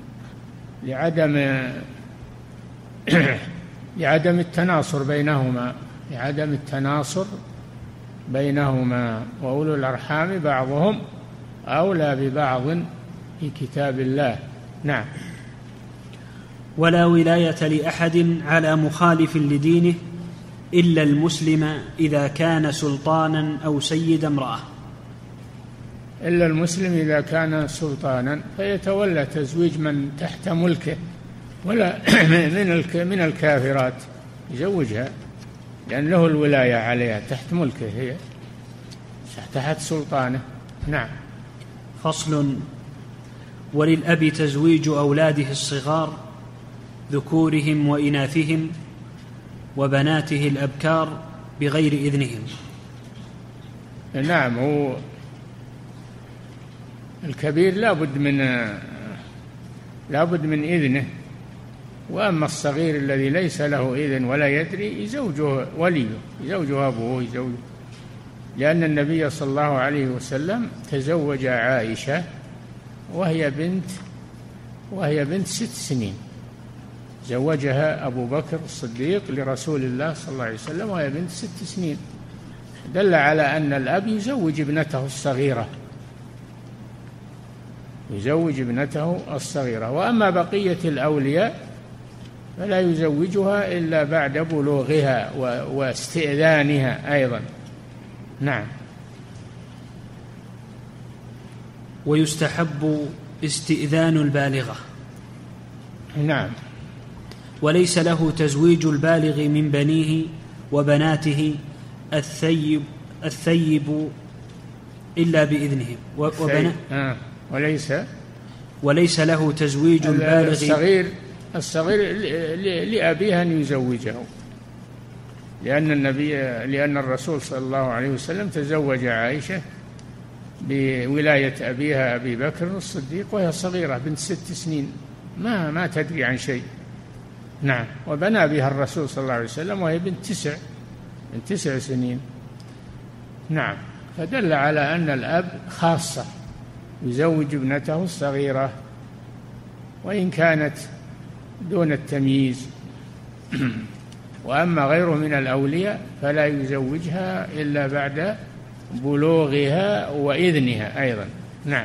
لعدم لعدم التناصر بينهما لعدم التناصر بينهما وأولو الأرحام بعضهم أولى ببعض في كتاب الله. نعم. ولا ولاية لأحد على مخالف لدينه إلا المسلم إذا كان سلطانا أو سيد امرأة. إلا المسلم إذا كان سلطانا فيتولى تزويج من تحت ملكه ولا من من الكافرات يزوجها، لأن له الولاية عليها تحت ملكه، هي تحت سلطانه. نعم. فصل. وللأب تزويج أولاده الصغار ذكورهم وإناثهم وبناته الأبكار بغير إذنهم. نعم، هو الكبير لا بد من لا بد من إذنه، وأما الصغير الذي ليس له إذن ولا يدري يزوجه وليه، يزوجه أبوه، يزوجه، لأن النبي صلى الله عليه وسلم تزوج عائشة وهي بنت وهي بنت ست سنين، زوجها أبو بكر الصديق لرسول الله صلى الله عليه وسلم وهي بنت ست سنين، دل على أن الأب يزوج ابنته الصغيرة يزوج ابنته الصغيرة. وأما بقية الأولياء فلا يزوجها إلا بعد بلوغها واستئذانها أيضا. نعم. ويستحب استئذان البالغة. نعم. وليس له تزويج البالغ من بنيه وبناته الثيب الثيب إلا بإذنهم. وبنا آه. وليس وليس له تزويج البالغ الصغير الصغير لأبيه أن يزوجه، لأن النبي لأن الرسول صلى الله عليه وسلم تزوج عائشة بولاية أبيها أبي بكر الصديق وهي صغيرة بنت ست سنين ما ما تدري عن شيء. نعم. وبنى بها الرسول صلى الله عليه وسلم وهي بنت تسع من تسع سنين. نعم. فدل على أن الأب خاصة يزوج ابنته الصغيرة وإن كانت دون التمييز. وأما غيره من الأولياء فلا يزوجها إلا بعد بلوغها وإذنها أيضا. نعم.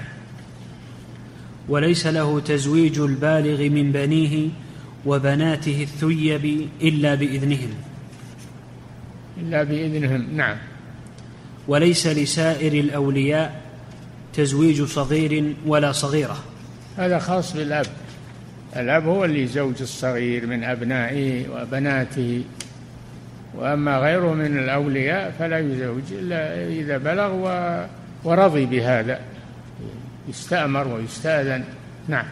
وليس له تزويج البالغ من بنيه وبناته الثيب إلا بإذنهم إلا بإذنهم. نعم. وليس لسائر الأولياء تزويج صغير ولا صغيرة. هذا خاص بالأب، الأب هو اللي يزوج الصغير من أبنائه وبناته، وأما غيره من الأولياء فلا يزوج إلا إذا بلغ ورضي بهذا، يستأمر ويستأذن. نعم.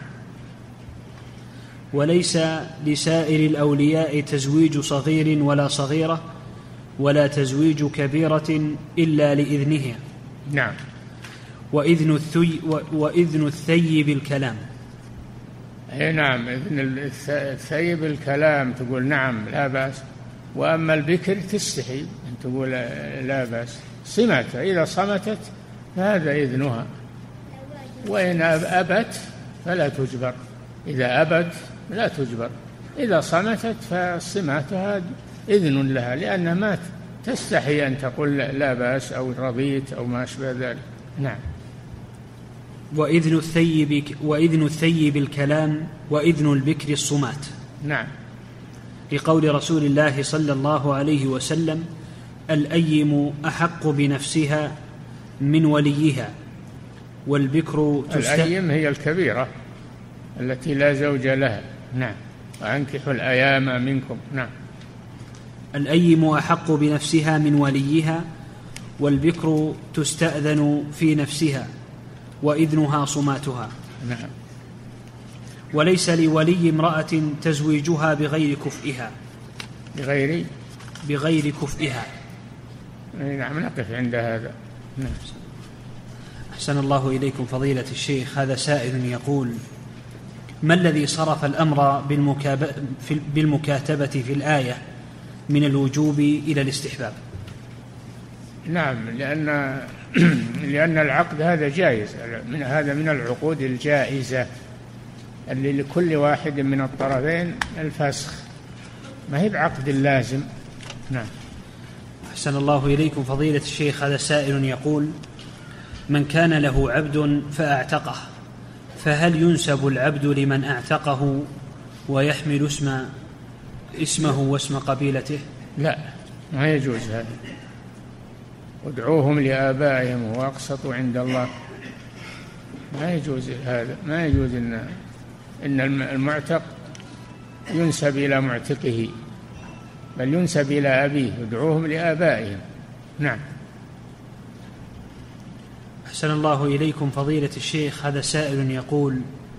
وليس لسائر الأولياء تزويج صغير ولا صغيرة ولا تزويج كبيرة إلا لإذنها. نعم. وإذن الثي وإذن الثي بالكلام. أي نعم، إذن الثي بالكلام تقول نعم لا بأس، وأما البكر تستحي أن تقول لا بأس، صمت إذا صمتت فهذا إذنها، وإن أبت فلا تجبر، إذا أبت لا تجبر، إذا صمتت فصماتها إذن لها، لأنها ما تستحي أن تقول لا بأس أو رضيت أو ما أشبه ذلك. نعم. وإذن الثي وإذن الثي بالكلام وإذن البكر الصمات. نعم. لقول رسول الله صلى الله عليه وسلم: الأيم أحق بنفسها من وليها، والبكر تستأذن. الأيم هي الكبيرة التي لا زوج لها. نعم. وأنكحوا الأيام منكم. نعم. الأيم أحق بنفسها من وليها، والبكر تستأذن في نفسها وإذنها صماتها. نعم. وليس لولي امرأة تزويجها بغير كفئها بغير بغير كفئها. نعم. نقف عند هذا. نعم. أحسن الله إليكم فضيلة الشيخ. هذا سائل يقول: ما الذي صرف الأمر بالمكاتبة في الآية من الوجوب إلى الاستحباب؟ نعم. لأن لأن العقد هذا جائز، من هذا من العقود الجائزة اللي لكل واحد من الطرفين الفسخ، ما هي بعقد اللازم. نعم. أحسن الله إليكم فضيلة الشيخ. هذا سائل يقول: من كان له عبد فأعتقه، فهل ينسب العبد لمن أعتقه ويحمل اسم اسمه واسم قبيلته؟ لا، ما يجوز هذا. ادعوهم لآبائهم وأقسطوا عند الله. ما يجوز هذا. ما يجوز إن إن المعتق ينسب إلى معتقه، بل ينسب إلى أبيه. ادعوهم لآبائهم. نعم. أحسن الله إليكم فضيلة الشيخ. هذا سائل يقول: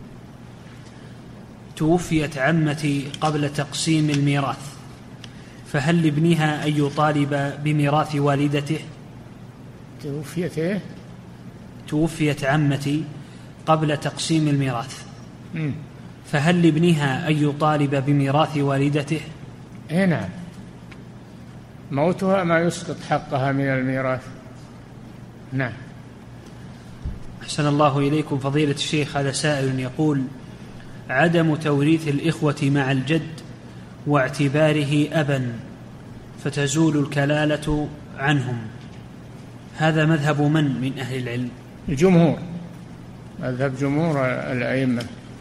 توفيت عمتي قبل تقسيم الميراث، فهل لابنها أن يطالب بميراث والدته؟ توفيت إيه؟ توفيت عمتي قبل تقسيم الميراث، م. فهل لابنها أن يطالب بميراث والدته؟ إيه نعم. موتها ما يسقط حقها من الميراث. نعم. أحسن الله إليكم فضيلة الشيخ. هذا سائل يقول: عدم توريث الإخوة مع الجد واعتباره أبا فتزول الكلالة عنهم، هذا مذهب من من أهل العلم؟ الجمهور. مذهب جمهور الأئمة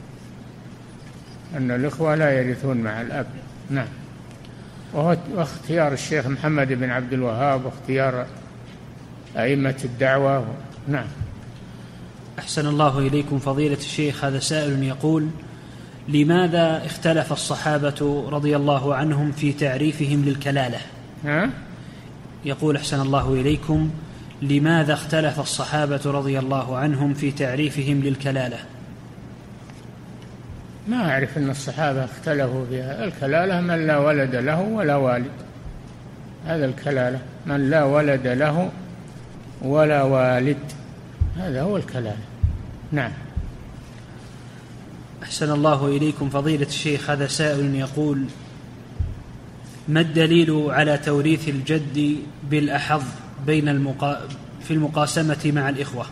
أن الإخوة لا يرثون مع الأب. نعم. وهو اختيار الشيخ محمد بن عبد الوهاب واختيار أئمة الدعوة. نعم. أحسن الله إليكم فضيلة الشيخ. هذا سائل يقول: لماذا اختلف الصحابة رضي الله عنهم في تعريفهم للكلالة؟ ها؟ يقول: أحسن الله إليكم، لماذا اختلف الصحابة رضي الله عنهم في تعريفهم للكلالة؟ ما أعرف أن الصحابة اختلفوا فيها. الكلالة من لا ولد له ولا والد، هذا الكلالة، من لا ولد له ولا والد، هذا هو الكلالة. نعم. أحسن الله إليكم فضيلة الشيخ. هذا سائل يقول: ما الدليل على توريث الجد بالأحظ بين المقا... في المقاسمة مع الإخوة؟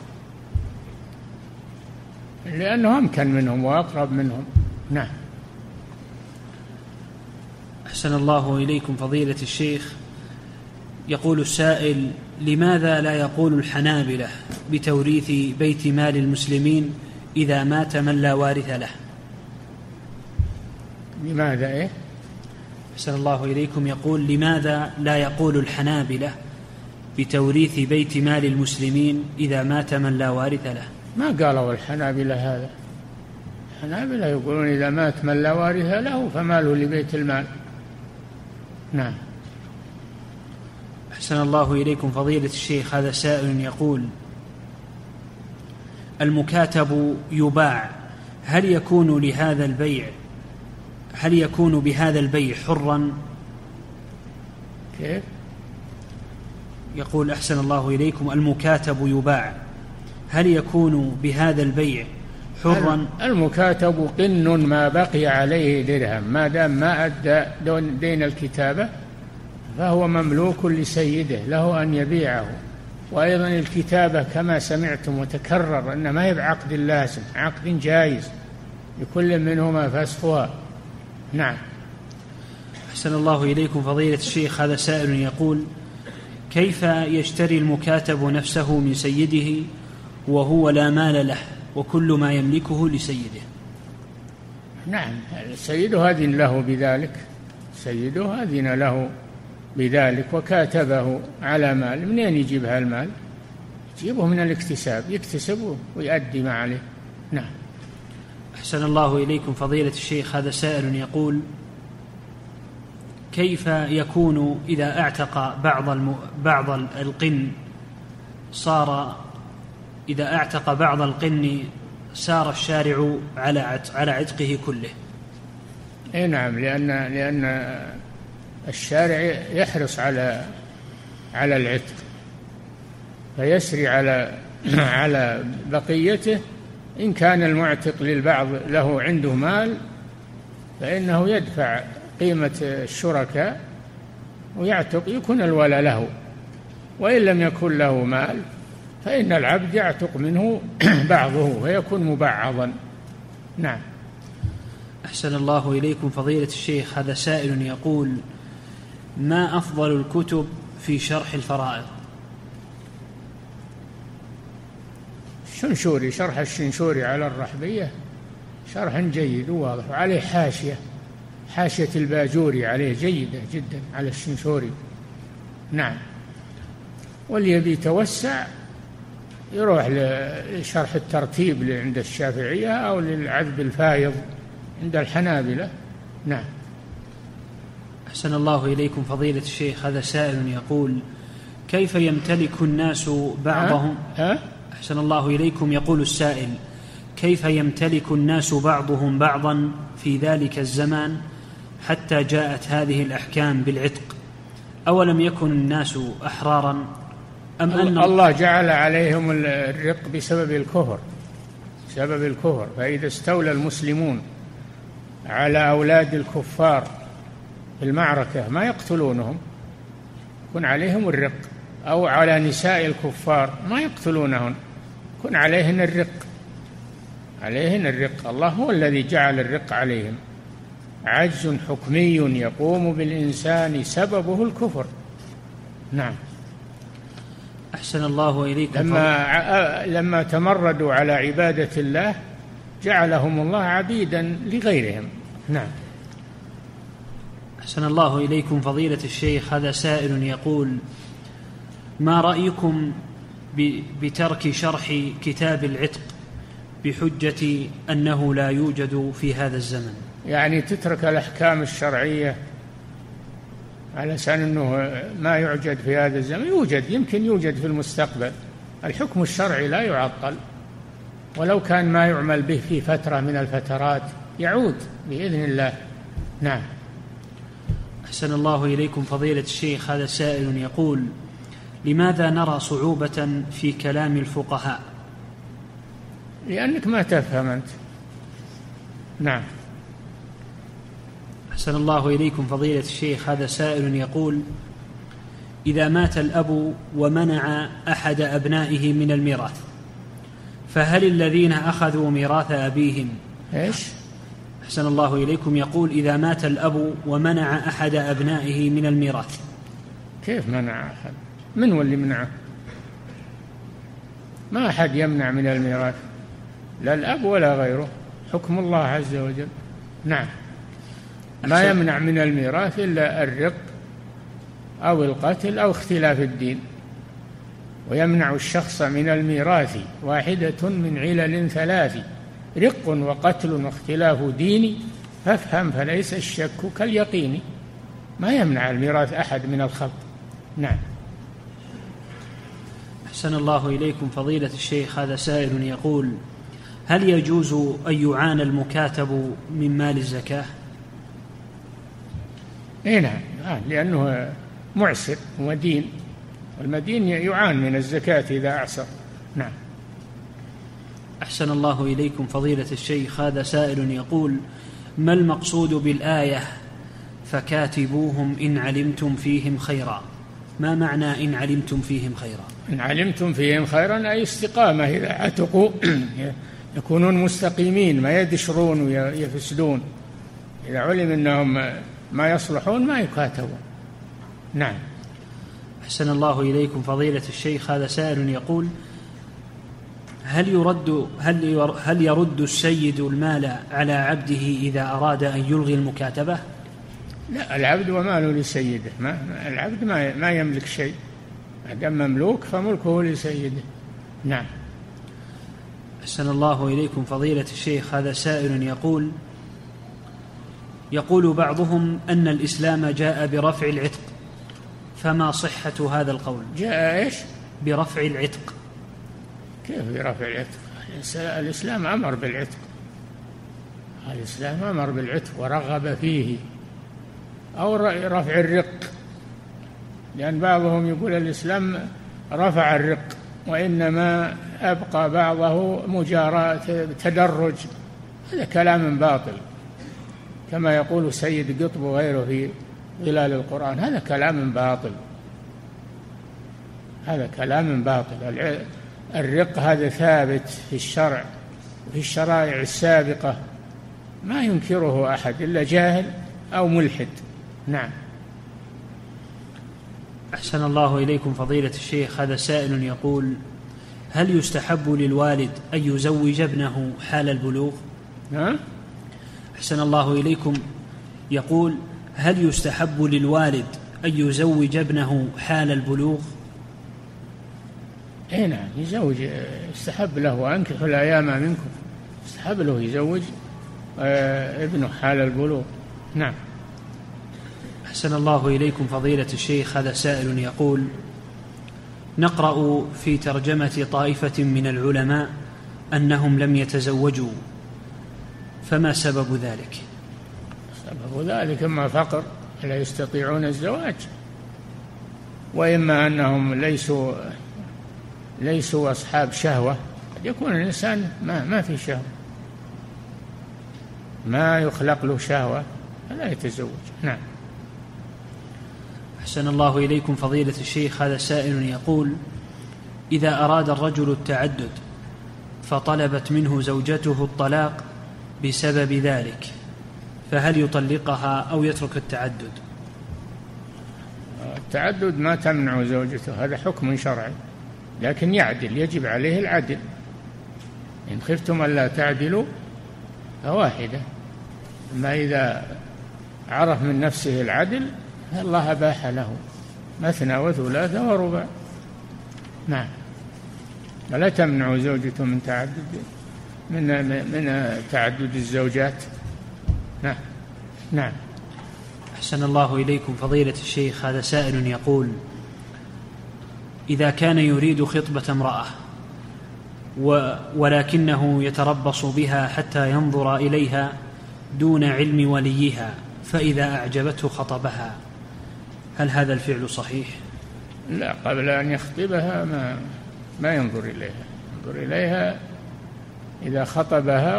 لأنه أمكن منهم وأقرب منهم. نعم. أحسن الله إليكم فضيلة الشيخ. يقول السائل: لماذا لا يقول الحنابلة بتوريث بيت مال المسلمين إذا مات من لا وارث له؟ لماذا إيه؟ أحسن الله إليكم. يقول: لماذا لا يقول الحنابلة بتوريث بيت مال المسلمين إذا مات من لا وارث له؟ ما قالوا الحنابلة هذا. الحنابلة يقولون إذا مات من لا وارث له فماله لبيت المال. نعم. أحسن الله إليكم فضيلة الشيخ. هذا سائل يقول: المكاتب يباع، هل يكون لهذا البيع هل يكون بهذا البيع حرا؟ كيف؟ يقول: أحسن الله إليكم، المكاتب يباع، هل يكون بهذا البيع حرا؟ المكاتب قن ما بقي عليه درهم، ما دام ما أدى دين الكتابة فهو مملوك لسيده، له أن يبيعه. وأيضا الكتابة كما سمعتم وتكرر أن ما هي بعقد لازم، عقد جائز لكل منهما فسخها. نعم. أحسن الله إليكم فضيلة الشيخ. هذا سائل يقول: كيف يشتري المكاتب نفسه من سيده وهو لا مال له وكل ما يملكه لسيده؟ نعم. سيده أذن له بذلك، سيده أذن له بذلك وكاتبه على مال. منين يجيب هالمال؟ يجيبه من الاكتساب، يكتسبه ويؤدي ما عليه. نعم. أحسن الله إليكم فضيلة الشيخ، هذا سائل يقول: كيف يكون إذا اعتق بعض الم... بعض القن صار إذا اعتق بعض القن سار الشارع على عت... على عتقه كله؟ اي نعم، لأن لأن الشارع يحرص على على العتق، فيسري على على بقيته. إن كان المعتق للبعض له عنده مال فإنه يدفع قيمة الشركاء ويعتق، يكون الولاء له. وإن لم يكن له مال فإن العبد يعتق منه بعضه ويكون مبعضا. نعم. أحسن الله إليكم فضيلة الشيخ، هذا سائل يقول: ما أفضل الكتب في شرح الفرائض؟ الشنشوري، شرح الشنشوري على الرحبية شرح جيد وواضح، وعليه حاشية، حاشية الباجوري عليه جيدة جدا على الشنشوري. نعم. واللي يبي يتوسع يروح لشرح الترتيب اللي عند الشافعية أو للعذب الفايض عند الحنابلة. نعم. أحسن الله إليكم فضيلة الشيخ، هذا سائل يقول: كيف يمتلك الناس بعضهم ها؟ أحسن الله إليكم، يقول السائل: كيف يمتلك الناس بعضهم بعضا في ذلك الزمان حتى جاءت هذه الأحكام بالعتق؟ أولم يكن الناس أحرارا أم أن الله جعل عليهم الرق بسبب الكفر، بسبب الكفر. فإذا استولى المسلمون على أولاد الكفار في المعركة ما يقتلونهم، يكون عليهم الرق، أو على نساء الكفار ما يقتلونهن، يكون عليهن الرق، عليهن الرق. الله هو الذي جعل الرق عليهم. عجز حكمي يقوم بالإنسان سببه الكفر. نعم. أحسن الله إليكم. لما لما تمردوا على عبادة الله جعلهم الله عبيدا لغيرهم. نعم. أحسن الله إليكم فضيلة الشيخ، هذا سائل يقول: ما رأيكم بترك شرح كتاب العتق بحجة أنه لا يوجد في هذا الزمن؟ يعني تترك الأحكام الشرعية على أساس أنه ما يوجد في هذا الزمن؟ يوجد، يمكن يوجد في المستقبل. الحكم الشرعي لا يعطل، ولو كان ما يعمل به في فترة من الفترات يعود بإذن الله. نعم. أحسن الله إليكم فضيلة الشيخ، هذا سائل يقول: لماذا نرى صعوبة في كلام الفقهاء؟ لأنك ما تفهم أنت. نعم. أحسن الله إليكم فضيلة الشيخ، هذا سائل يقول: إذا مات الأب ومنع أحد أبنائه من الميراث، فهل الذين أخذوا ميراث أبيهم إيش؟ أحسن الله إليكم يقول: إذا مات الأب ومنع أحد أبنائه من الميراث. كيف منع أحد؟ من هو اللي منعه؟ ما أحد يمنع من الميراث، لا الأب ولا غيره، حكم الله عز وجل. نعم. ما يمنع من الميراث إلا الرق أو القتل أو اختلاف الدين. ويمنع الشخص من الميراث واحدة من علل ثلاث: رق وقتل واختلاف دين، فافهم فليس الشك كاليقين. ما يمنع الميراث أحد من الخلق. نعم. أحسن الله إليكم فضيلة الشيخ، هذا سائل يقول: هل يجوز أن يعان المكاتب من مال الزكاة؟ إيه نعم، لأنه معسر ودين، والمدين يعان من الزكاة إذا أعسر. نعم. أحسن الله إليكم فضيلة الشيخ، هذا سائل يقول: ما المقصود بالآية فكاتبوهم إن علمتم فيهم خيرا؟ ما معنى إن علمتم فيهم خيرا؟ إن علمتم فيهم خيرا أي استقامة، إذا عتقوا يكونون مستقيمين، ما يدشرون ويفسدون. إذا علم أنهم ما يصلحون ما يكاتبون. نعم. أحسن الله إليكم فضيلة الشيخ، هذا سائل يقول: هل يرد هل هل يرد السيد المال على عبده إذا أراد أن يلغي المكاتبة؟ لا، العبد وماله لسيده، ما العبد ما ما يملك شيء، ما دام مملوك فملكه لسيده. نعم. أحسن الله إليكم فضيلة الشيخ. هذا سائل يقول يقول بعضهم أن الإسلام جاء برفع العتق، فما صحة هذا القول؟ جاء إيش؟ برفع العتق. كيف برفع العتق؟ الإسلام أمر بالعتق، الإسلام أمر بالعتق ورغب فيه، أو رفع الرق، لأن بعضهم يقول الإسلام رفع الرق وإنما أبقى بعضه مجاراة تدرج. هذا كلام باطل، كما يقول سيد قطب وغيره في ظلال القرآن. هذا كلام باطل، هذا كلام باطل. الرق هذا ثابت في الشرع وفي الشرائع السابقة، ما ينكره أحد إلا جاهل أو ملحد. نعم. أحسن الله إليكم فضيلة الشيخ. هذا سائل يقول هل يستحب للوالد أن يزوج ابنه حال البلوغ؟ ها؟ أحسن الله إليكم يقول هل يستحب للوالد أن يزوج ابنه حال البلوغ؟ اي نعم، يزوج، يستحب له. أنكحوا الأيام منكم، يستحب له يزوج آه ابنه حال البلوغ. نعم. أحسن الله إليكم فضيلة الشيخ. هذا سائل يقول نقرأ في ترجمة طائفة من العلماء أنهم لم يتزوجوا، فما سبب ذلك؟ سبب ذلك إما فقر لا يستطيعون الزواج، وإما أنهم ليسوا ليسوا أصحاب شهوة. يكون الإنسان ما ما في شهوة، ما يخلق له شهوة فلا يتزوج. نعم. أحسن الله إليكم فضيلة الشيخ. هذا سائل يقول إذا أراد الرجل التعدد فطلبت منه زوجته الطلاق بسبب ذلك، فهل يطلقها أو يترك التعدد؟ التعدد ما تمنع زوجته، هذا حكم شرعي، لكن يعدل، يجب عليه العدل. إن خفتم ألا تعدلوا فواحدة. أما إذا عرف من نفسه العدل الله أباح له مثنى وثلاث ورباع. نعم. ولا تمنع زوجته من تعدد من من تعدد الزوجات. نعم. نعم. أحسن الله إليكم فضيلة الشيخ. هذا سائل يقول إذا كان يريد خطبة امرأة ولكنه يتربص بها حتى ينظر إليها دون علم وليها، فإذا أعجبته خطبها، هل هذا الفعل صحيح؟ لا، قبل أن يخطبها ما ما ينظر إليها، ينظر إليها إذا خطبها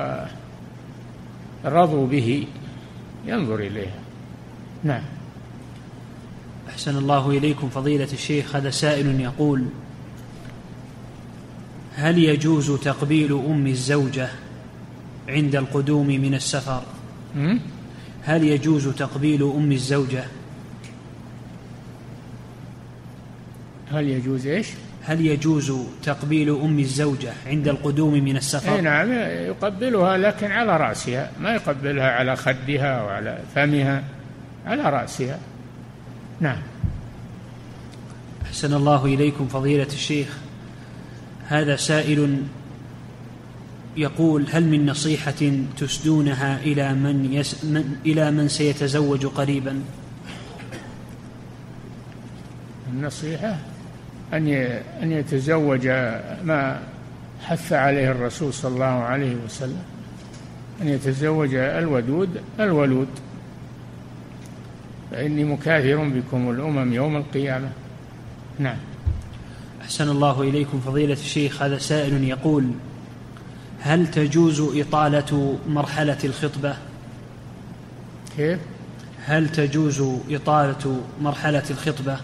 ورضوا به ينظر إليها. نعم. أحسن الله إليكم فضيلة الشيخ. هذا سائل يقول هل يجوز تقبيل أم الزوجة عند القدوم من السفر؟ م? هل يجوز تقبيل أم الزوجة؟ هل يجوز إيش؟ هل يجوز تقبيل أم الزوجة عند القدوم من السفر؟ إيه نعم، يقبلها لكن على رأسها، ما يقبلها على خدها وعلى فمها، على رأسها. نعم. أحسن الله إليكم فضيلة الشيخ. هذا سائل يقول هل من نصيحة تسدونها إلى من, يس من إلى من سيتزوج قريبا؟ النصيحة أن أن يتزوج ما حث عليه الرسول صلى الله عليه وسلم، أن يتزوج الودود الولود، فإني مكاثر بكم الأمم يوم القيامة. نعم. أحسن الله إليكم فضيلة الشيخ. هذا سائل يقول هل تجوز إطالة مرحلة الخطبة؟ كيف؟ هل تجوز إطالة مرحلة الخطبة؟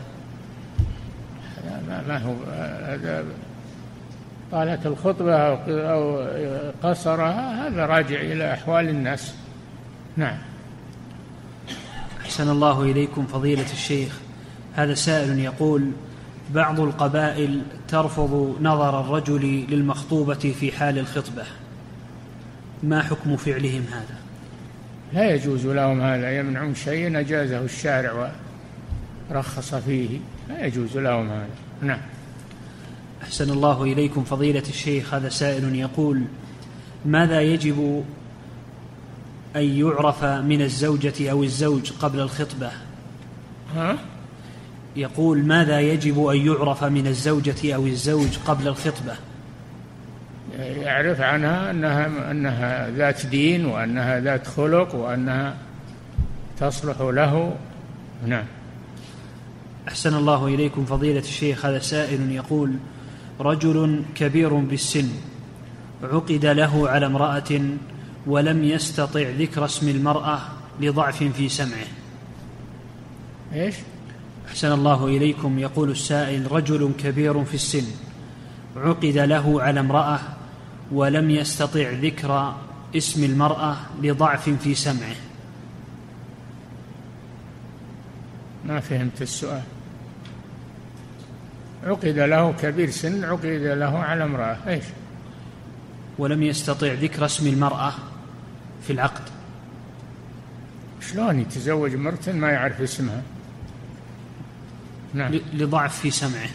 ما هو هذا طالة الخطبة أو قصرها، هذا راجع إلى أحوال الناس. نعم. أحسن الله إليكم فضيلة الشيخ. هذا سائل يقول بعض القبائل ترفض نظر الرجل للمخطوبة في حال الخطبة، ما حكم فعلهم هذا؟ لا يجوز لهم هذا، يمنعون شيء أجازه الشارع ورخص فيه، لا يجوز لهم هذا. نعم. أحسن الله إليكم فضيلة الشيخ. هذا سائل يقول: ماذا يجب أن يعرف من الزوجة أو الزوج قبل الخطبة؟ ها؟ يقول: ماذا يجب أن يعرف من الزوجة أو الزوج قبل الخطبة؟ يعرف عنها أنها, أنها ذات دين، وأنها ذات خلق، وأنها تصلح له. نعم. أحسن الله إليكم فضيلة الشيخ. هذا سائل يقول: رجل كبير بالسن عقد له على امرأة ولم يستطع ذكر اسم المرأة لضعف في سمعه. إيش؟ أحسن الله إليكم، يقول السائل: رجل كبير في السن عقد له على امرأة ولم يستطع ذكر اسم المرأة لضعف في سمعه. ما فهمت السؤال. عقد له كبير سن، عقد له على امرأة، إيش؟ ولم يستطع ذكر اسم المرأة في العقد. شلون يتزوج مرة ما يعرف اسمها؟ نعم. لضعف في سمعه،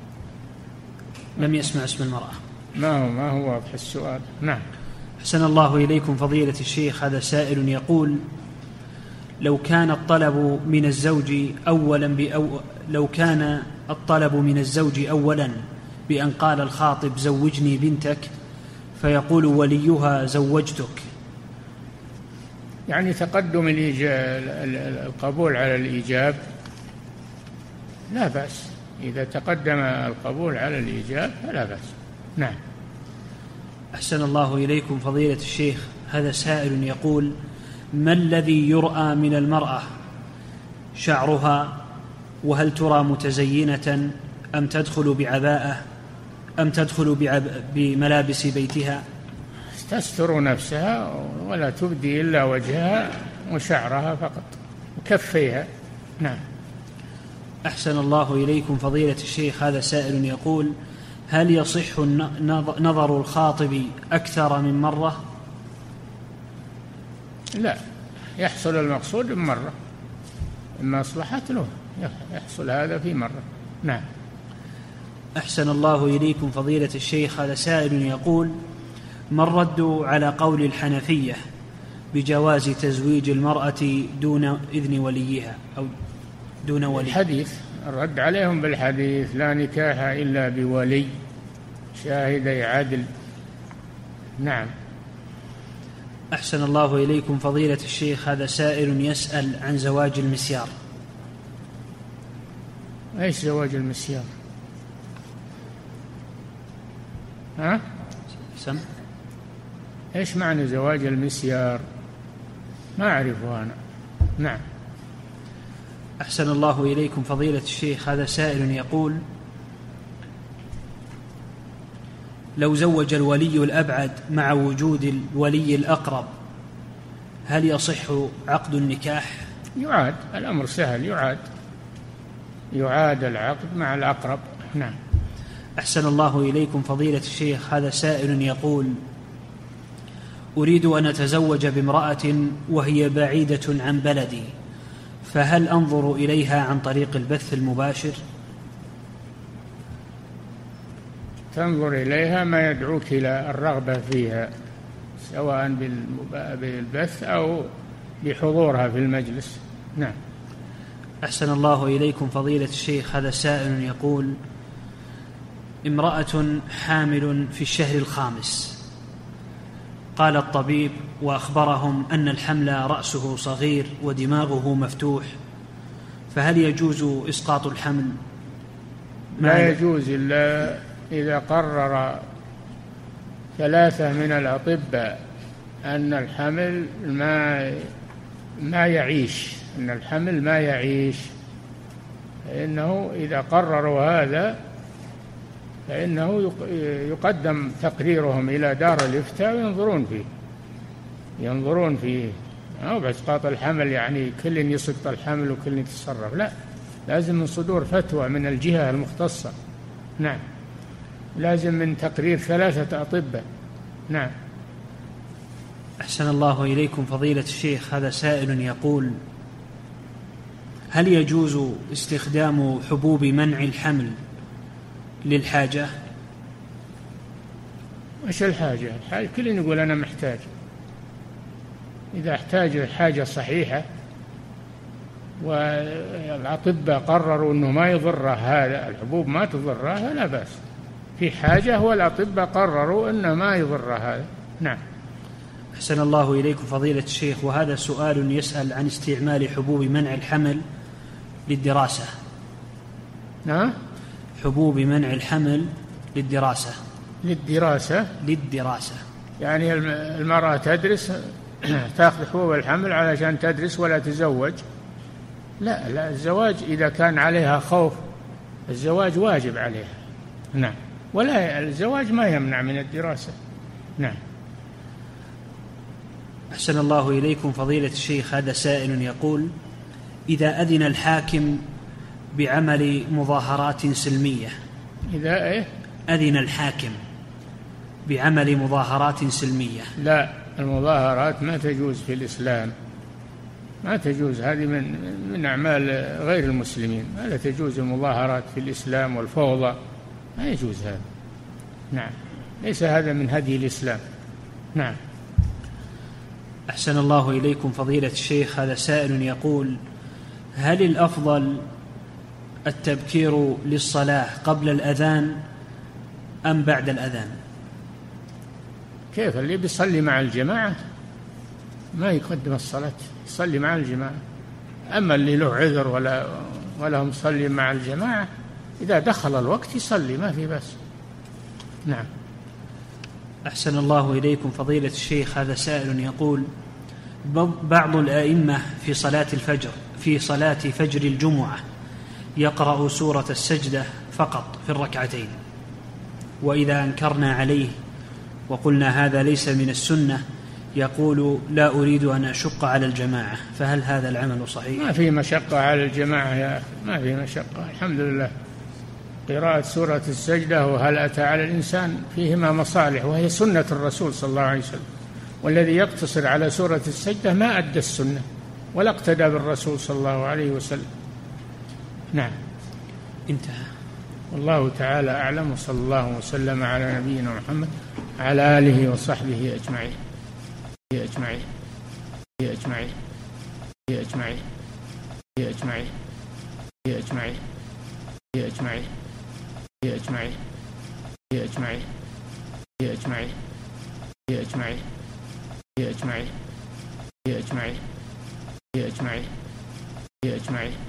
لم يسمع اسم المرأة. ما هو ما هو واضح السؤال. نعم. أحسن الله إليكم فضيلة الشيخ. هذا سائل يقول: لو كان الطلب من الزوج أولا بأو لو كان الطلب من الزوج أولا بأن قال الخاطب: زوجني بنتك، فيقول وليها: زوجتك، يعني تقدم القبول على الإيجاب لا بأس. إذا تقدم القبول على الإيجاب فلا بأس. نعم. أحسن الله إليكم فضيلة الشيخ. هذا سائل يقول: ما الذي يرأى من المرأة؟ شعرها؟ وهل ترى متزينة أم تدخل بعباءة أم تدخل بعب... بملابس بيتها؟ تستر نفسها ولا تبدي إلا وجهها وشعرها فقط وكفيها. نعم. أحسن الله إليكم فضيلة الشيخ. هذا سائل يقول: هل يصح نظر الخاطب أكثر من مرة؟ لا، يحصل المقصود مرة، إما أصلحت له يحصل هذا في مرة. نعم. أحسن الله إليكم فضيلة الشيخ. هذا سائل يقول: ما الرد على قول الحنفية بجواز تزويج المرأة دون إذن وليها أو دون ولي؟ الحديث، الرد عليهم بالحديث: لا نكاح إلا بولي شاهدي عدل. نعم. أحسن الله إليكم فضيلة الشيخ. هذا سائل يسأل عن زواج المسيار. ايش زواج المسيار؟ ها؟ سم؟ ايش معنى زواج المسيار؟ ما أعرفه أنا. نعم. أحسن الله إليكم فضيلة الشيخ. هذا سائل يقول: لو زوج الولي الأبعد مع وجود الولي الأقرب هل يصح عقد النكاح؟ يعاد، الأمر سهل، يعاد يعاد العقد مع الأقرب. نعم. أحسن الله إليكم فضيلة الشيخ. هذا سائل يقول: أريد أن أتزوج بامرأة وهي بعيدة عن بلدي، فهل أنظر إليها عن طريق البث المباشر؟ تنظر إليها ما يدعوك إلى الرغبة فيها، سواء بالبث أو بحضورها في المجلس. نعم. أحسن الله إليكم فضيلة الشيخ. هذا سائل يقول: امرأة حامل في الشهر الخامس، قال الطبيب وأخبرهم أن الحمل رأسه صغير ودماغه مفتوح، فهل يجوز إسقاط الحمل؟ لا يجوز إلا إذا قرر ثلاثة من الأطباء أن الحمل ما ما يعيش أن الحمل ما يعيش فإنه إذا قرروا هذا فإنه يقدم تقريرهم إلى دار الإفتاء وينظرون فيه ينظرون فيه أو بإسقاط الحمل يعني كل يسقط الحمل وكل يتصرف، لا، لازم من صدور فتوى من الجهة المختصة. نعم. لازم من تقرير ثلاثة أطباء. نعم. أحسن الله إليكم فضيلة الشيخ. هذا سائل يقول: هل يجوز استخدام حبوب منع الحمل للحاجة؟ وش الحاجة؟ الحاجة كل يقول أنا محتاج. إذا احتاج حاجة صحيحة والأطباء قرروا أنه ما يضره هذا الحبوب ما تضرها لا بأس. في حاجة والأطباء قرروا أنه ما يضر هذا. نعم. أحسن الله إليكم فضيلة الشيخ. وهذا سؤال يسأل عن استعمال حبوب منع الحمل للدراسة. نعم. حبوب منع الحمل للدراسة. للدراسة للدراسة يعني المرأة تدرس تأخذ حبوب الحمل علشان تدرس ولا تزوج؟ لا لا، الزواج إذا كان عليها خوف الزواج واجب عليها. نعم. ولا الزواج ما يمنع من الدراسة. نعم. أحسن الله إليكم فضيلة الشيخ. هذا سائل يقول: إذا أذن الحاكم بعمل مظاهرات سلمية. إذا إيه؟ أذن الحاكم بعمل مظاهرات سلمية. لا، المظاهرات ما تجوز في الإسلام، ما تجوز. هذه من من أعمال غير المسلمين. لا تجوز المظاهرات في الإسلام والفوضى، ما يجوز هذا. نعم. ليس هذا من هدي الإسلام. نعم. أحسن الله إليكم فضيلة الشيخ. هذا سائل يقول: هل الأفضل التبكير للصلاة قبل الأذان أم بعد الأذان؟ كيف؟ اللي بيصلي مع الجماعة ما يقدم الصلاة، يصلي مع الجماعة. أما اللي له عذر ولا ولا مصلي مع الجماعة إذا دخل الوقت يصلي، ما في بس. نعم. أحسن الله إليكم فضيلة الشيخ. هذا سائل يقول: بعض الآئمة في صلاة الفجر في صلاة فجر الجمعة يقرأ سورة السجدة فقط في الركعتين، وإذا أنكرنا عليه وقلنا هذا ليس من السنة يقول: لا أريد أن أشق على الجماعة، فهل هذا العمل صحيح؟ ما في مشقة على الجماعة يا أخي، ما في مشقة، الحمد لله. قراءة سورة السجدة وهل أتى على الإنسان فيهما مصالح، وهي سنة الرسول صلى الله عليه وسلم، والذي يقتصر على سورة السجدة ما أدى السنة ولا اقتدى بالرسول صلى الله عليه وسلم. نعم. انتهى. والله تعالى أعلم، وصلى الله وسلم على نبينا محمد على آله وصحبه أجمعين أجمعين أجمعين أجمعين أجمعين أجمعين أجمعين أجمعين أجمعين أجمعين أجمعين أجمعين أجمعين أجمعين أجمعين